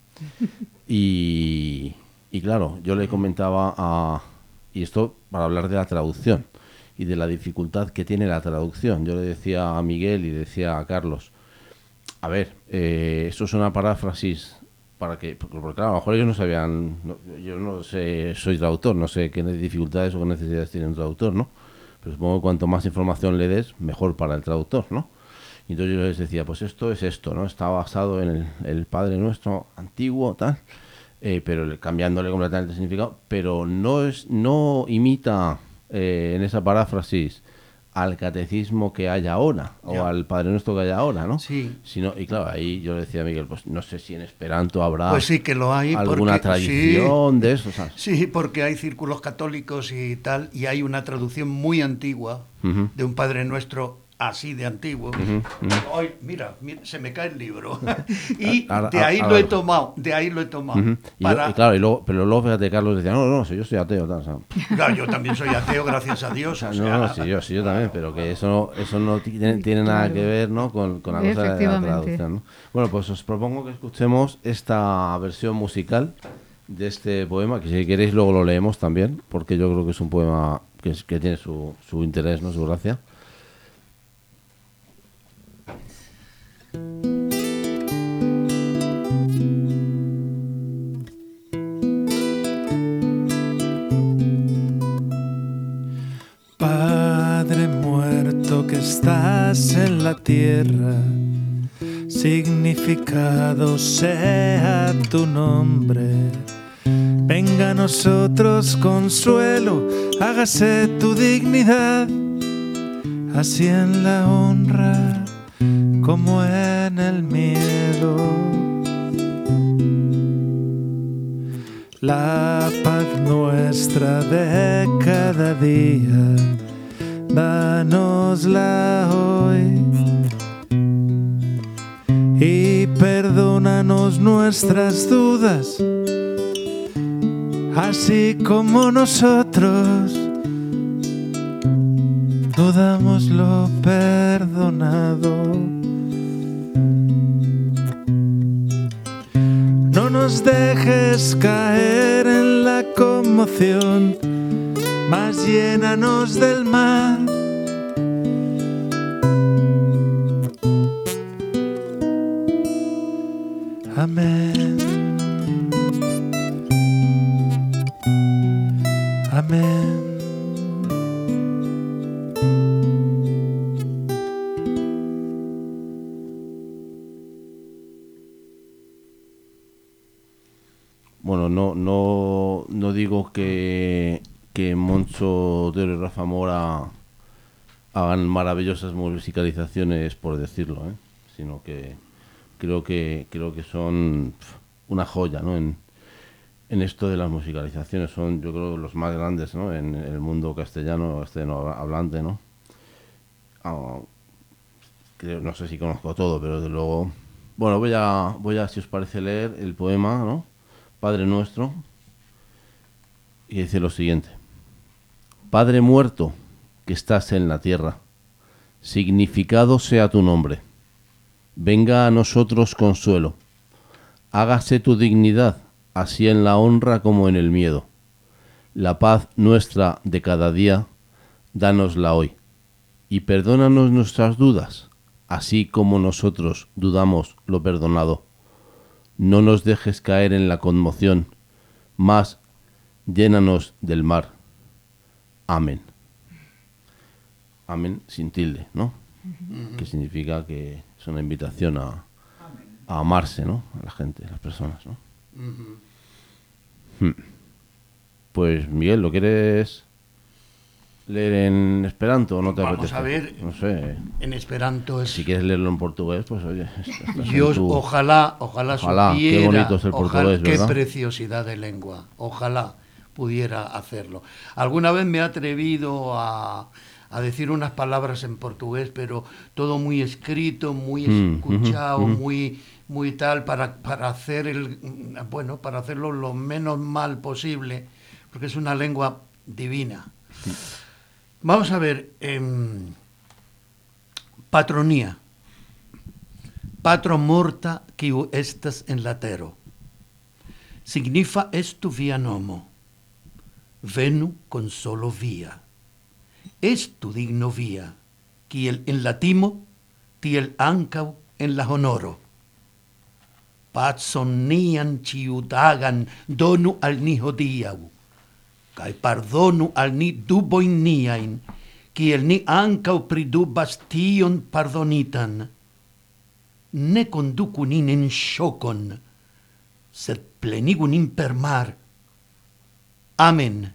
Y claro, yo le comentaba y esto para hablar de la traducción y de la dificultad que tiene la traducción. Yo le decía a Miguel y decía a Carlos, a ver, esto es una paráfrasis porque claro, a lo mejor ellos no sabían, yo no sé, soy traductor, no sé qué dificultades o qué necesidades tiene un traductor, ¿no? Pero supongo que cuanto más información le des, mejor para el traductor, ¿no? Y entonces yo les decía, pues esto es esto, ¿no? Está basado en el Padre Nuestro antiguo, tal, pero cambiándole completamente el significado, pero no imita en esa paráfrasis al catecismo que haya ahora, Ya. o al Padre Nuestro que haya ahora, ¿no? Sí. Y claro, ahí yo le decía a Miguel, pues no sé si en esperanto habrá Pues sí que lo hay. alguna porque, tradición de eso, ¿sabes? Sí, porque hay círculos católicos y tal, y hay una traducción muy antigua Ujú. de un Padre Nuestro así de antiguo. Ay, mira, se me cae el libro. Y Ahora- de ahí ahora- lo he tomado, Ujú. para- Pero luego fíjate, Carlos decía, no, si yo soy ateo, tal, ¿sabes? Claro, yo también soy ateo, gracias a Dios. o sea, No, sí, yo también, pero que eso no tiene nada Claro. que ver, ¿no? con la cosa de la Efectivamente. traducción, ¿no? Bueno, pues os propongo que escuchemos esta versión musical de este poema, que si queréis luego lo leemos también, porque yo creo que es un poema que tiene su interés, ¿no? Su gracia. Padre muerto que estás en la tierra, significado sea tu nombre. Venga a nosotros consuelo, hágase tu dignidad, así en la honra como en el miedo. La paz nuestra de cada día, dánosla hoy. Y perdónanos nuestras dudas, así como nosotros dudamos lo perdonado. No nos dejes caer en la conmoción, mas llénanos del mal. Amén. no digo que Moncho Otero y Rafa Mora hagan maravillosas musicalizaciones por decirlo, sino que creo que son una joya, ¿no? En esto de las musicalizaciones son, yo creo, los más grandes, ¿no? En el mundo castellano hablante, ¿no? No sé si conozco todo, pero desde luego. Bueno, voy a, si os parece, leer el poema, ¿no? Padre Nuestro, y dice lo siguiente: Padre muerto que estás en la tierra, significado sea tu nombre. Venga a nosotros consuelo. Hágase tu dignidad, así en la honra como en el miedo. La paz nuestra de cada día, dánosla hoy. Y perdónanos nuestras dudas, así como nosotros dudamos lo perdonado. No nos dejes caer en la conmoción, mas llénanos del mar. Amén. Amén sin tilde, ¿no? Que significa que es una invitación a amarse, ¿no? A la gente, a las personas, ¿no? Pues Miguel, ¿lo quieres leer en esperanto o no te apetece? Vamos a ver. No sé. En esperanto es... Si quieres leerlo en portugués, pues oye. Yo ojalá supiera. Qué bonito es el portugués, qué ¿verdad? preciosidad de lengua. Ojalá pudiera hacerlo. Alguna vez me he atrevido a decir unas palabras en portugués, pero todo muy escrito, muy escuchado, muy tal, para hacer para hacerlo lo menos mal posible, porque es una lengua divina. Vamos a ver, patronía. Patro morta quiu estas en la tero. Signifa estu via nomo. Venu con solo via. Estu digno via, kiel en latimo, tiel ancau en la honoro. Pacon nian ciutagan donu al ni hodiau, kai pardonu al ni duboin niain, kiel ni ancau pridubas tion pardonitan. Ne conducu nin en shokon, sed plenigu nin per mar. Amén.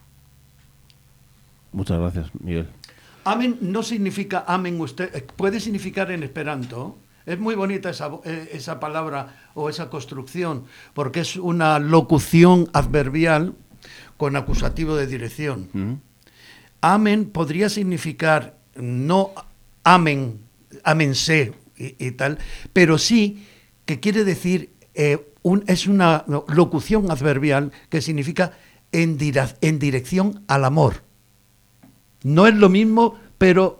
Muchas gracias, Miguel. Amén no significa amén usted, puede significar en esperanto. Es muy bonita esa palabra o esa construcción, porque es una locución adverbial con acusativo de dirección. Amén podría significar no amén, amense y tal, pero sí que quiere decir, es una locución adverbial que significa en dirección al amor. No es lo mismo, pero...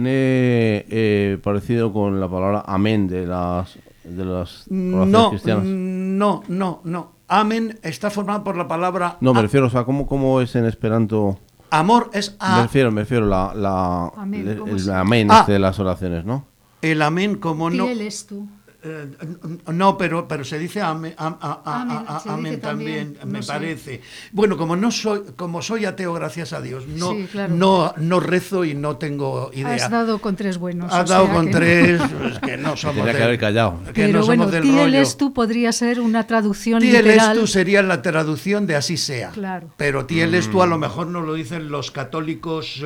¿Tiene parecido con la palabra amén de las oraciones cristianas? No. Amén está formado por la palabra... No, me refiero, o sea, ¿cómo es en esperanto? Amor es a... Me refiero el amén de las oraciones, ¿no? El amén como no... Tiel es tú. No, pero se dice amén también, me parece. Bueno, como soy ateo, gracias a Dios, no rezo y no tengo idea. Has dado con tres buenos. Has dado con tres, pues que no somos Tenía que haber callado. Que pero no bueno, somos del tiel rollo. es tú podría ser una traducción Tiel literal. es tú sería la traducción de así sea. Claro. Pero tiel es tú a lo mejor no lo dicen los católicos...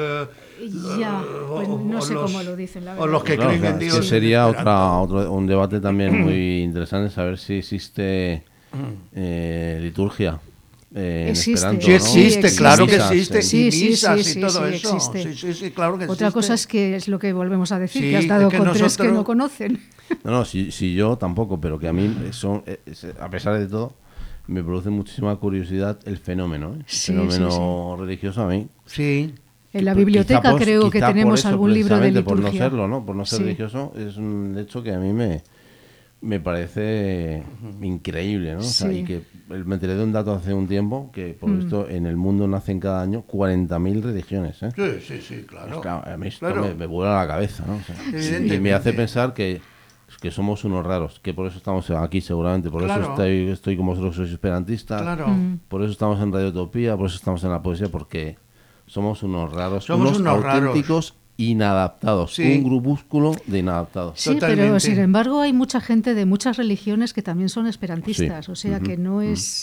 pues no sé cómo lo dicen, la verdad. O los que creen en Dios. Que sería un debate también muy interesante, saber si existe liturgia en esperanto, Sí existe, ¿no? claro que Misas, existe. Y misas y todo eso. Existe. Sí, claro que existe. Otra cosa es que es lo que volvemos a decir, Sí, que has dado es que con tres nosotros... que no conocen. No, si yo tampoco, pero que a mí, a pesar de todo, me produce muchísima curiosidad el fenómeno. El fenómeno religioso a mí. Sí. En la biblioteca creo que tenemos algún libro de liturgia. Por no serlo, ¿no? Por no ser religioso, es un hecho que a mí me parece increíble, ¿no? O sea, y que me enteré de un dato hace un tiempo que por esto en el mundo nacen cada año 40.000 religiones, ¿eh? Sí, claro. Claro, a mí esto me vuela la cabeza, ¿no? O sea, y me hace pensar que somos unos raros, que por eso estamos aquí seguramente, por eso estoy como vosotros sois esperantistas, por eso estamos en Radio Utopía, por eso estamos en la poesía, porque somos unos raros, unos auténticos inadaptados, un grupúsculo de inadaptados. Sí, pero sin embargo hay mucha gente de muchas religiones que también son esperantistas, o sea que no es...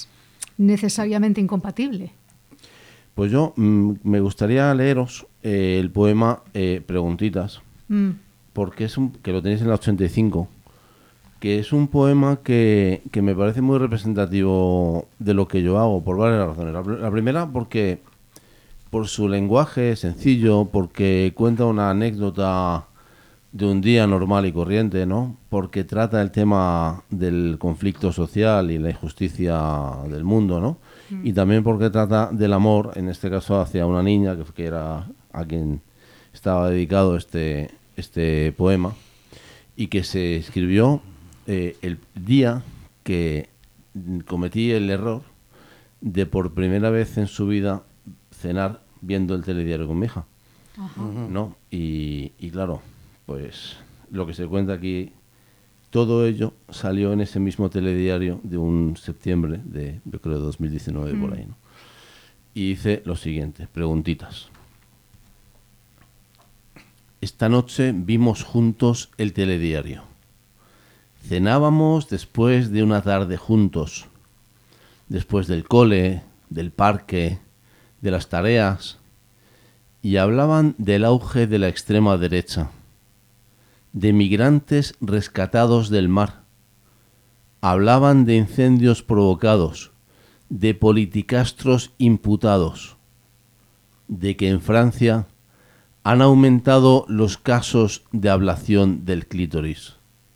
necesariamente incompatible. Pues yo me gustaría leeros el poema Preguntitas, porque que lo tenéis en la 85, que es un poema que me parece muy representativo de lo que yo hago, por varias razones. La primera, porque por su lenguaje sencillo, porque cuenta una anécdota de un día normal y corriente, ¿no? Porque trata el tema del conflicto social y la injusticia del mundo, ¿no? Y también porque trata del amor, en este caso hacia una niña, que era a quien estaba dedicado este poema, y que se escribió el día que cometí el error de por primera vez en su vida cenar viendo el telediario con mi hija. Ajá. ¿No? Y claro, pues lo que se cuenta aquí, todo ello salió en ese mismo telediario de un septiembre de, yo creo, 2019 por ahí, ¿no? Y dice lo siguiente, preguntitas. Esta noche vimos juntos el telediario. Cenábamos después de una tarde juntos, después del cole, del parque, de las tareas, y hablaban del auge de la extrema derecha, de migrantes rescatados del mar, hablaban de incendios provocados, de politicastros imputados, de que en Francia han aumentado los casos de ablación del clítoris.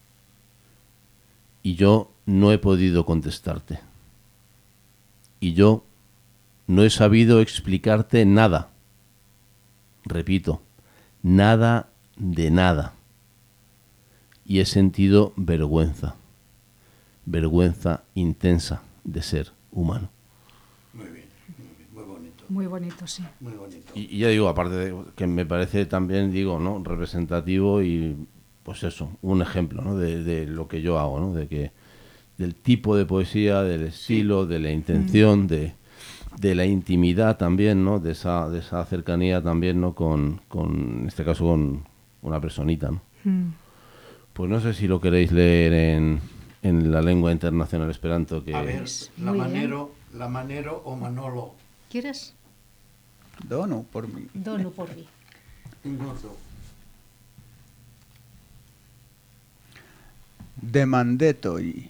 Y yo no he podido contestarte. Y yo no he sabido explicarte nada. Repito, nada de nada. Y he sentido vergüenza. Vergüenza intensa de ser humano. Muy bien, muy bonito. Muy bonito, sí. Muy bonito. Y ya digo, aparte de que me parece también, digo, ¿no?, representativo y, pues eso, un ejemplo, ¿no?, de lo que yo hago, ¿no?, del tipo de poesía, del estilo, de la intención, de la intimidad también, ¿no?, de esa cercanía también, ¿no?, con en este caso con una personita, ¿no? Pues no sé si lo queréis leer en la lengua internacional esperanto, que A ver, la Muy Manero o Manolo. ¿Quieres? Donu por mí. Donu por mí. Un gozo. Demandetoi.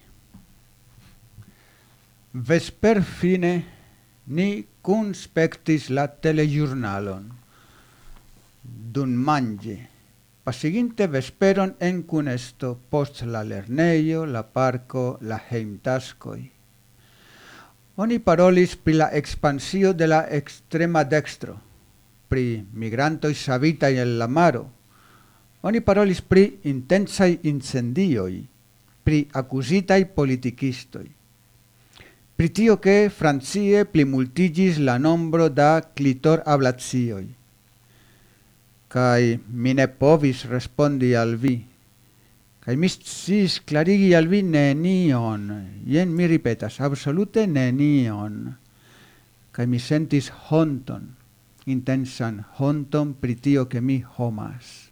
Vesper fine ni conspectis la telegiurnalon. Dun mange. Pasiginte vesperon en cunesto post la lerneio, la parco, la heimtaskoi. Oni parolis pri la expansio de la extrema dextro, pri migrantoi savitai en la maro. Oni parolis pri intensai incendioi, pri accusitai politikistoi. Pri tio che Francie plimultigis la nombro da clitor ablazioi. Kai mi ne povis respondi al vi. Kai mi sciis clarigi al vi nenion. Jen mi ripetas, absolute nenion. Kai mi sentis honton, intensan honton pri tio que mi homas.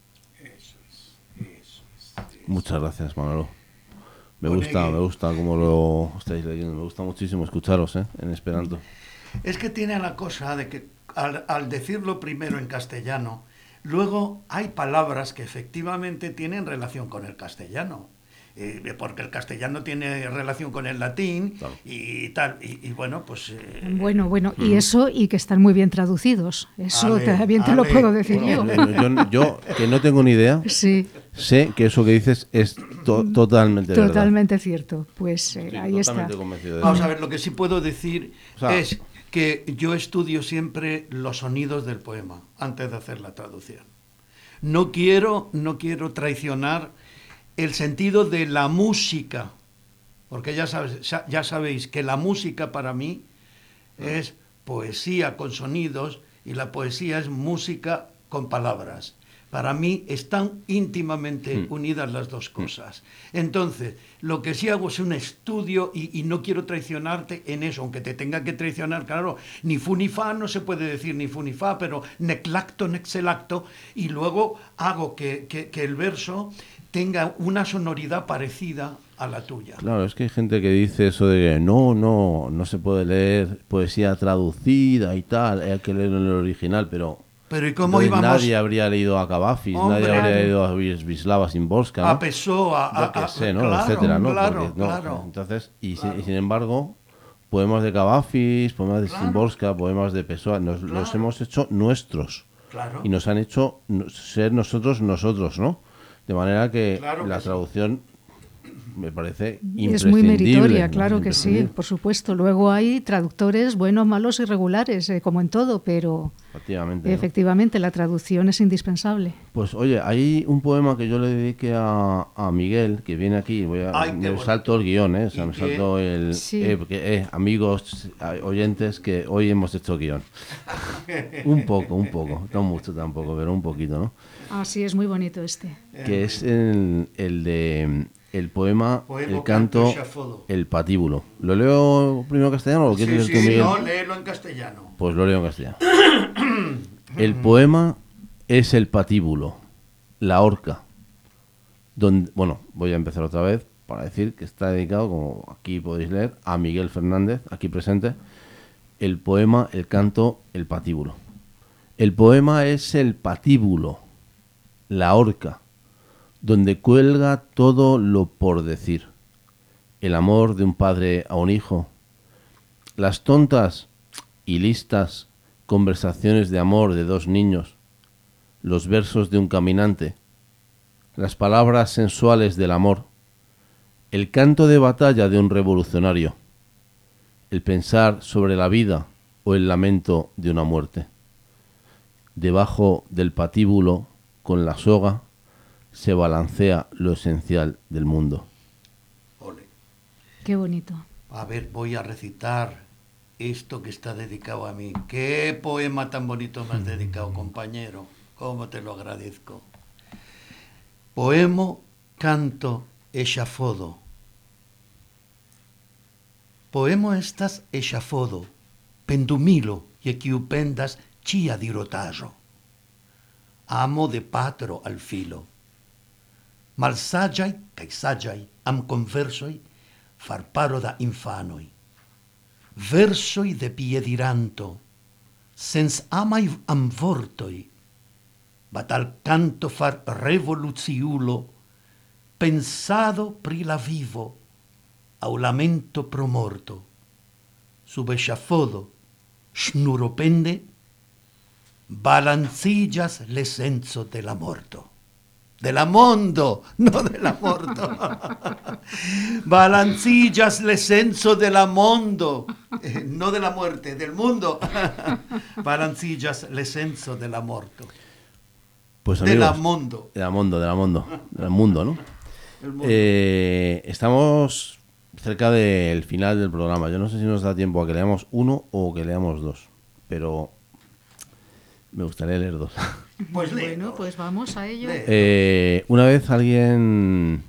Muchas gracias, Manolo. Me Bonegui. gusta cómo lo estáis leyendo. Me gusta muchísimo escucharos, en esperanto. Es que tiene la cosa de que al decirlo primero en castellano, luego hay palabras que efectivamente tienen relación con el castellano. Porque el castellano tiene relación con el latín, Claro. y tal. Y bueno, pues... Bueno, y eso, y que están muy bien traducidos. Eso Ale, también te lo ale. puedo decir Bueno, yo, que no tengo ni idea, Sí, sé que eso que dices es totalmente verdad. totalmente cierto. Pues Sí, ahí está. totalmente convencido de eso. Vamos a ver, lo que sí puedo decir O sea, es que yo estudio siempre los sonidos del poema antes de hacer la traducción. No quiero traicionar el sentido de la música, porque ya sabéis que la música para mí es poesía con sonidos y la poesía es música con palabras. Para mí están íntimamente unidas las dos cosas. Entonces, lo que sí hago es un estudio y no quiero traicionarte en eso, aunque te tenga que traicionar, claro, ni fu ni fa, no se puede decir ni fu ni fa, pero nec lacto, nec selacto, y luego hago que el verso tenga una sonoridad parecida a la tuya. Claro, es que hay gente que dice eso de que no se puede leer poesía traducida y tal, hay que leerlo en el original, pero ¿y cómo entonces íbamos? Nadie habría leído a Kavafis, Hombre, nadie habría leído a Wisława Szymborska, ¿no? A Pessoa, Yo qué sé, ¿no? claro, Etcétera, ¿no? claro, Porque, no, claro. Entonces, y Claro. sin embargo, poemas de Kavafis, poemas de Claro. Szymborska, poemas de Pessoa, los hemos hecho nuestros. Claro. Y nos han hecho ser nosotros, ¿no? De manera que Claro la que sí. traducción me parece Es muy imprescindible. meritoria, ¿no? claro que sí, Imprescindible. por supuesto. Luego hay traductores buenos, malos y regulares, como en todo, pero Efectivamente, ¿no? efectivamente la traducción es indispensable. Pues oye, hay un poema que yo le dediqué a Miguel, que viene aquí, Ay, qué me bonito. salto el guión, o sea, ¿Y me qué? salto el... Sí. porque, amigos, oyentes, que hoy hemos hecho guión. un poco, no mucho tampoco, pero un poquito, ¿no? Ah, sí, es muy bonito este. Que es el de... El poema, Poema, el canto, Echafodo. el patíbulo. ¿Lo leo primero en castellano o lo quieres leer tú, Miguel? no, léelo en castellano. Pues lo leo en castellano. El poema es el patíbulo, la horca. Donde, bueno, voy a empezar otra vez para decir que está dedicado, como aquí podéis leer, a Miguel Fernández, aquí presente. El poema, el canto, el patíbulo. El poema es el patíbulo, la horca, donde cuelga todo lo por decir. El amor de un padre a un hijo. Las tontas y listas conversaciones de amor de dos niños. Los versos de un caminante. Las palabras sensuales del amor. El canto de batalla de un revolucionario. El pensar sobre la vida o el lamento de una muerte. Debajo del patíbulo, con la soga, se balancea lo esencial del mundo. Ole. Qué bonito. A ver, voy a recitar esto que está dedicado a mí. Qué poema tan bonito me has dedicado, compañero. Cómo te lo agradezco. Poema, canto, echafodo. Poema estas echafodo, pendumilo e pendas chia dirotajo. Amo de patro al filo. Malsagiai cae sagiai am conversoi farparo da infanoi. Versoi de piediranto, sens amai am vortoi, batal canto far revoluciulo, pensado pri la vivo, au lamento pro morto. Sub echafodo, snuropende, balancillas l'essenzo de la morto. De la mondo, no de la morto. Balancillas l'essenzo de la mondo, no de la muerte, del mundo. Balancillas l'essenzo de la morto. Pues De la amigos, mondo. del mundo, ¿no? El mundo. Estamos cerca del final del programa. Yo no sé si nos da tiempo a que leamos uno o que leamos dos, pero me gustaría leer dos. Pues Bueno, léenos. pues vamos a ello. Lee. Una vez alguien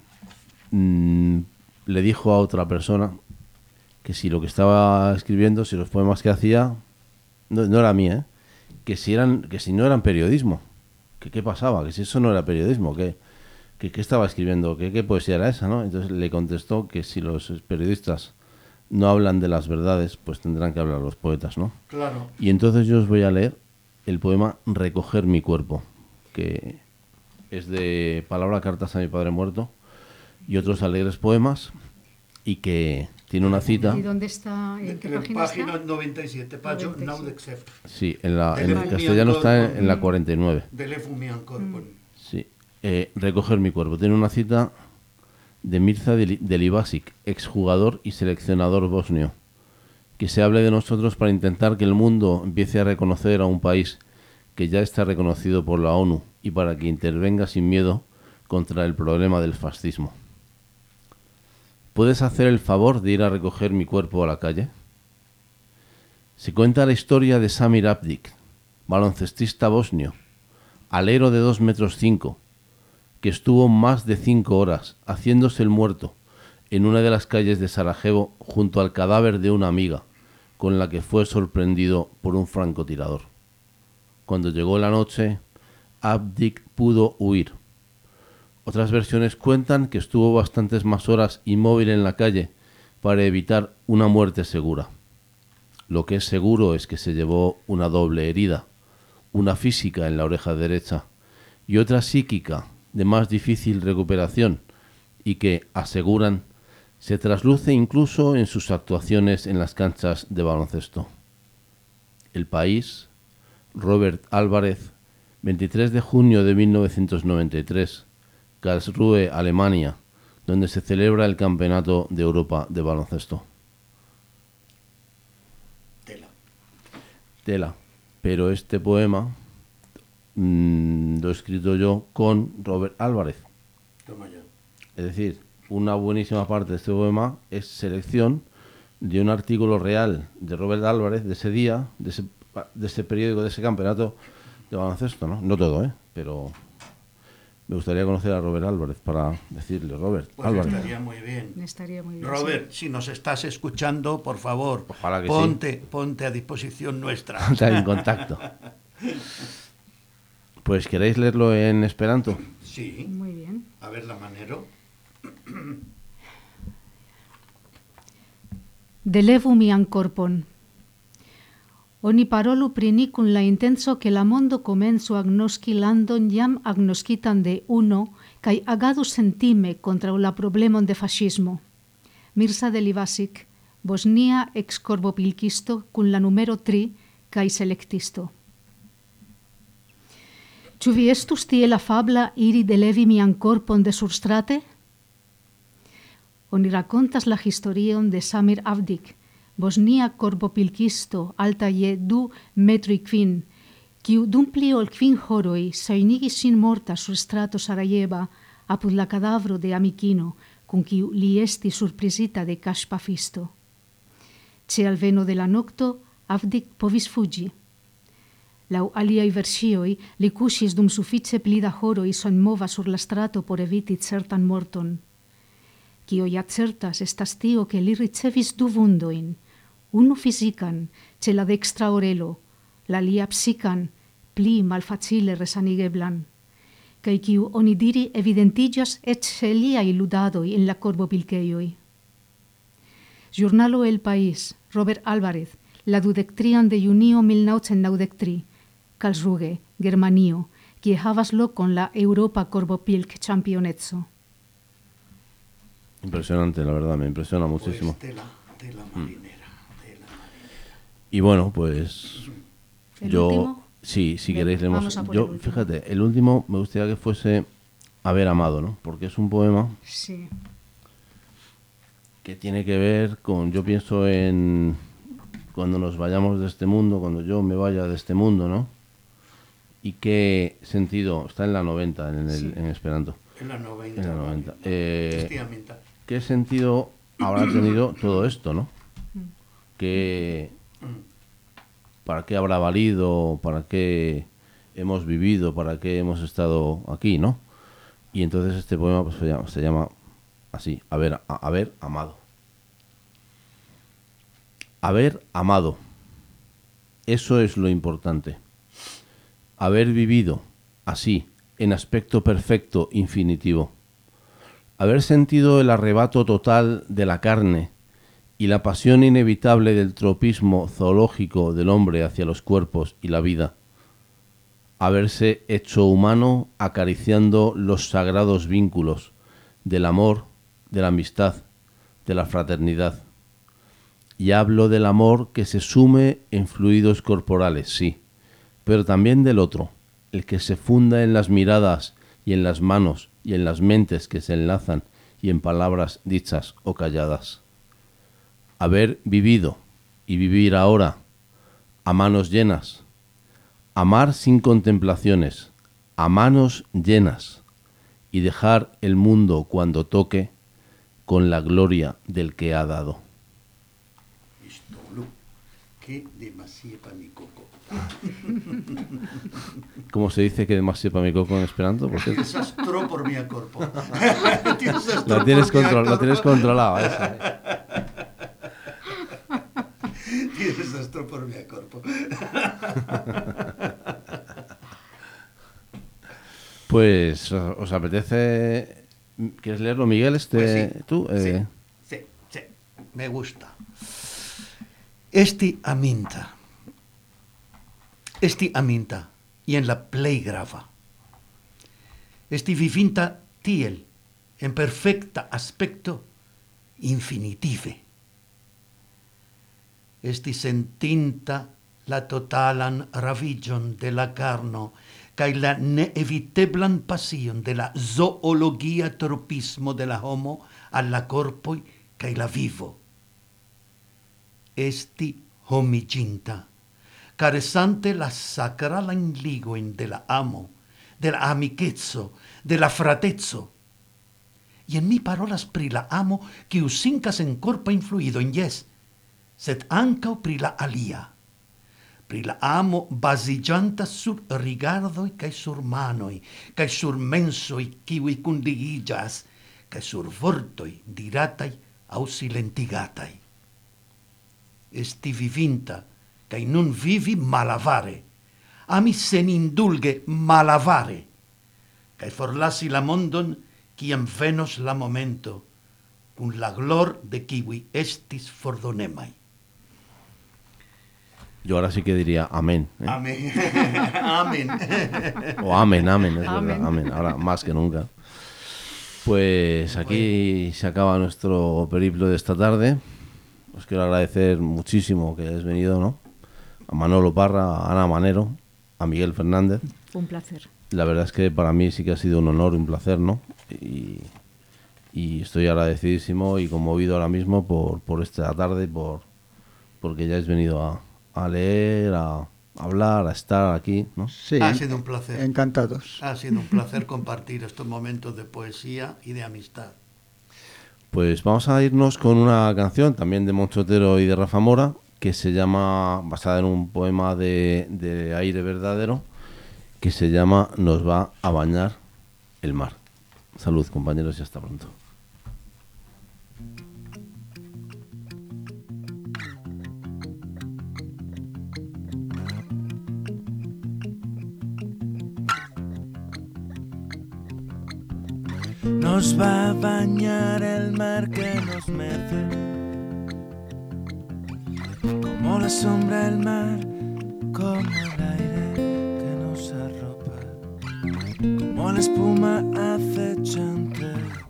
le dijo a otra persona que si lo que estaba escribiendo, si los poemas que hacía, no era mía, que si no eran periodismo, que qué pasaba, que si eso no era periodismo, que estaba escribiendo, que qué poesía era esa, ¿no? Entonces le contestó que si los periodistas no hablan de las verdades, pues tendrán que hablar los poetas, ¿no? Claro. Y entonces yo os voy a leer el poema Recoger mi cuerpo, que es de Palabra, cartas a mi padre muerto y otros alegres poemas, y que tiene una cita. ¿Y dónde está? ¿En qué página Página está? 97, payo 97. Naudexef. Sí, en el Teléfono castellano mi está ancor, en la 49. Teléfono mi ancor, Sí. Recoger mi cuerpo. Tiene una cita de Mirza Delibasic, exjugador y seleccionador bosnio. Que se hable de nosotros para intentar que el mundo empiece a reconocer a un país que ya está reconocido por la ONU y para que intervenga sin miedo contra el problema del fascismo. ¿Puedes hacer el favor de ir a recoger mi cuerpo a la calle? Se cuenta la historia de Samir Abdik, baloncestista bosnio, alero de 2,5 metros, que estuvo más de 5 horas haciéndose el muerto en una de las calles de Sarajevo junto al cadáver de una amiga, con la que fue sorprendido por un francotirador. Cuando llegó la noche, Avdik pudo huir. Otras versiones cuentan que estuvo bastantes más horas inmóvil en la calle para evitar una muerte segura. Lo que es seguro es que se llevó una doble herida, una física en la oreja derecha y otra psíquica de más difícil recuperación y que, aseguran, se trasluce incluso en sus actuaciones en las canchas de baloncesto. El País, Robert Álvarez, 23 de junio de 1993, Karlsruhe, Alemania, donde se celebra el Campeonato de Europa de baloncesto. Tela. Pero este poema lo he escrito yo con Robert Álvarez. Toma ya. Es decir, una buenísima parte de este poema es selección de un artículo real de Robert Álvarez de ese día, de ese periódico, de ese campeonato de baloncesto, ¿no? No todo, pero me gustaría conocer a Robert Álvarez para decirle, Robert Pues Álvarez. Estaría muy bien. Robert, si nos estás escuchando, por favor, ojalá que ponte a disposición nuestra. Está en contacto. Pues, ¿queréis leerlo en esperanto? Sí. Muy bien. A ver, la manero. Delevu mian corpon. Oni parolu prini kun la intenso ke la mondo komencu agnoski landon jam agnoskitan de uno kaj agadu sentime kontraŭ la problemon de fascismo. Mirza Delibasic, Bosnia ex-korbopilkisto kun la numero 3 kaj selektisto. Ĉu vi estus tiel afabla iri delevi mian korpon de surstrate? Oni rakontas la historion de Samir Avdik, Bosnia korbopilkisto alta je 2,5 metroj, kiu dum pli ol 5 horoj ŝajnigis sin morta sur strato Sarajeva apud la kadavro de amikino, kun kiu li estis surprizita de kaŝpafisto. Ĉe alveno de la nokto, Avdik povis fuĝi. Laŭ aliaj versioj, li kuŝis dum sufiĉe pli da horoj senmova sur la strato por eviti certan morton. Kio ja certas estas tio, ke li ricevis 2 vundojn, unu fizikan ĉe la dekstra orelo, la alia psikan pli malfacile resanigeblan, kaj kiu onidiri evidentiĝas eĉ ĉe liaj ludadoj en la korbopilkejoj. Ĵurnalo El País, Robert Álvarez, la 23 de junio 1993, Karlsruhe, Germanio, kie havas lokon la Eŭropa korbopilk ĉampioneco. Impresionante, la verdad, me impresiona muchísimo. Pues tela marinera. Y bueno, pues ¿El yo último? Sí, si queréis leemos. Vamos a por Yo, el último. fíjate, el último me gustaría que fuese Haber amado, ¿no? Porque es un poema Sí. que tiene que ver con, yo pienso en cuando nos vayamos de este mundo, cuando yo me vaya de este mundo, ¿no? Y qué sentido, está en la 90 en Esperanto. En la 90. En la 90. Efectivamente. ¿Qué sentido habrá tenido todo esto, no? ¿Para qué habrá valido? ¿Para qué hemos vivido? ¿Para qué hemos estado aquí, no? Y entonces este poema pues, se llama así, haber amado. Haber amado. Eso es lo importante. Haber vivido así, en aspecto perfecto, infinitivo. Haber sentido el arrebato total de la carne y la pasión inevitable del tropismo zoológico del hombre hacia los cuerpos y la vida. Haberse hecho humano acariciando los sagrados vínculos del amor, de la amistad, de la fraternidad. Y hablo del amor que se sume en fluidos corporales, sí, pero también del otro, el que se funda en las miradas y en las manos y en las mentes que se enlazan y en palabras dichas o calladas. Haber vivido y vivir ahora a manos llenas. Amar sin contemplaciones, a manos llenas, y dejar el mundo cuando toque con la gloria del que ha dado. Que demasiado para mi coco. ¿Cómo se dice que demasiado para mi coco en esperanto? Porque Desastro por mi corpo. lo tienes controlado. Esa, Desastro por mi corpo. Pues, ¿os apetece? ¿Quieres leerlo, Miguel? Pues sí. ¿Tú? Sí, me gusta. Esti aminta, y en la play grava. Esti vivinta tiel, en perfecta aspecto, infinitive. Esti sentinta la totalan ravigion de la carno, cae la neeviteblan pasion de la zoologia tropismo de la homo alla corpoi cae la vivo. Esti homiginta, caresante la sacralan ligoin de la amo, de la amichezzo, de la fratezzo. Y en mi parolas pri la amo, que usincas en corpa influido en yes, sed ancao pri la alia. Pri la amo basigianta sur rigardoi cae sur manoi, cae sur mensoi kiwi cundigillas, cae sur vortoi diratai au silentigatai. Esti vivinta, cae nun vivi malavare, ami sen indulge malavare, cae forlasi la mondon, ciam venos la momento, cun la glor de kiwi estis fordonemai. Yo ahora sí que diría amén. Amén. Amén. O amén, es Amén. verdad, amén. Ahora más que nunca. Pues aquí se acaba nuestro periplo de esta tarde. Os quiero agradecer muchísimo que hayáis venido, ¿no? A Manolo Parra, a Ana Manero, a Miguel Fernández. Un placer. La verdad es que para mí sí que ha sido un honor y un placer, ¿no? Y estoy agradecidísimo y conmovido ahora mismo por esta tarde, porque hayáis venido a leer, a hablar, a estar aquí, ¿no? Sí, Ha sido un placer. encantados. Ha sido un placer compartir estos momentos de poesía y de amistad. Pues vamos a irnos con una canción también de Moncho Otero y de Rafa Mora, que se llama, basada en un poema de Aire Verdadero, que se llama Nos va a bañar el mar. Salud, compañeros, y hasta pronto. Nos va a bañar el mar que nos mece, como la sombra del mar, como el aire que nos arropa, como la espuma acechante.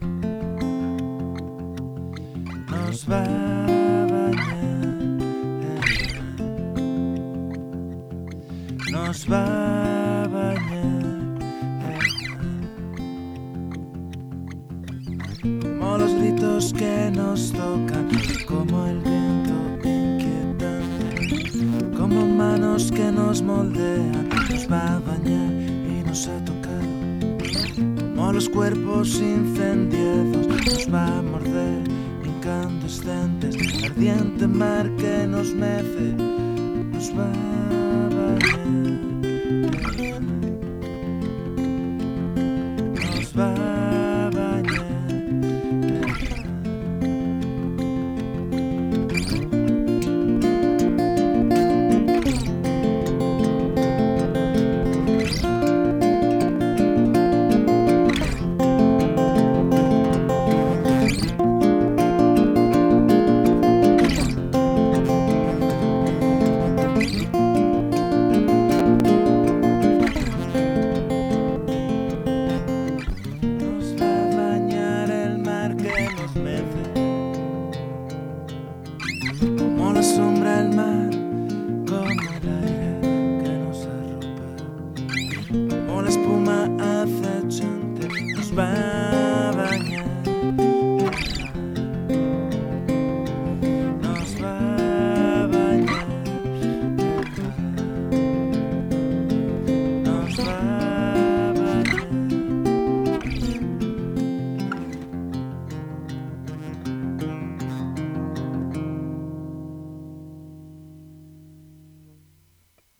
Nos va a bañar el mar, nos va a bañar. Como los gritos que nos tocan, como el viento inquietante, como manos que nos moldean, nos va a bañar y nos ha tocado, como los cuerpos incendiados, nos va a morder incandescentes, ardiente mar que nos mece, nos va a bañar.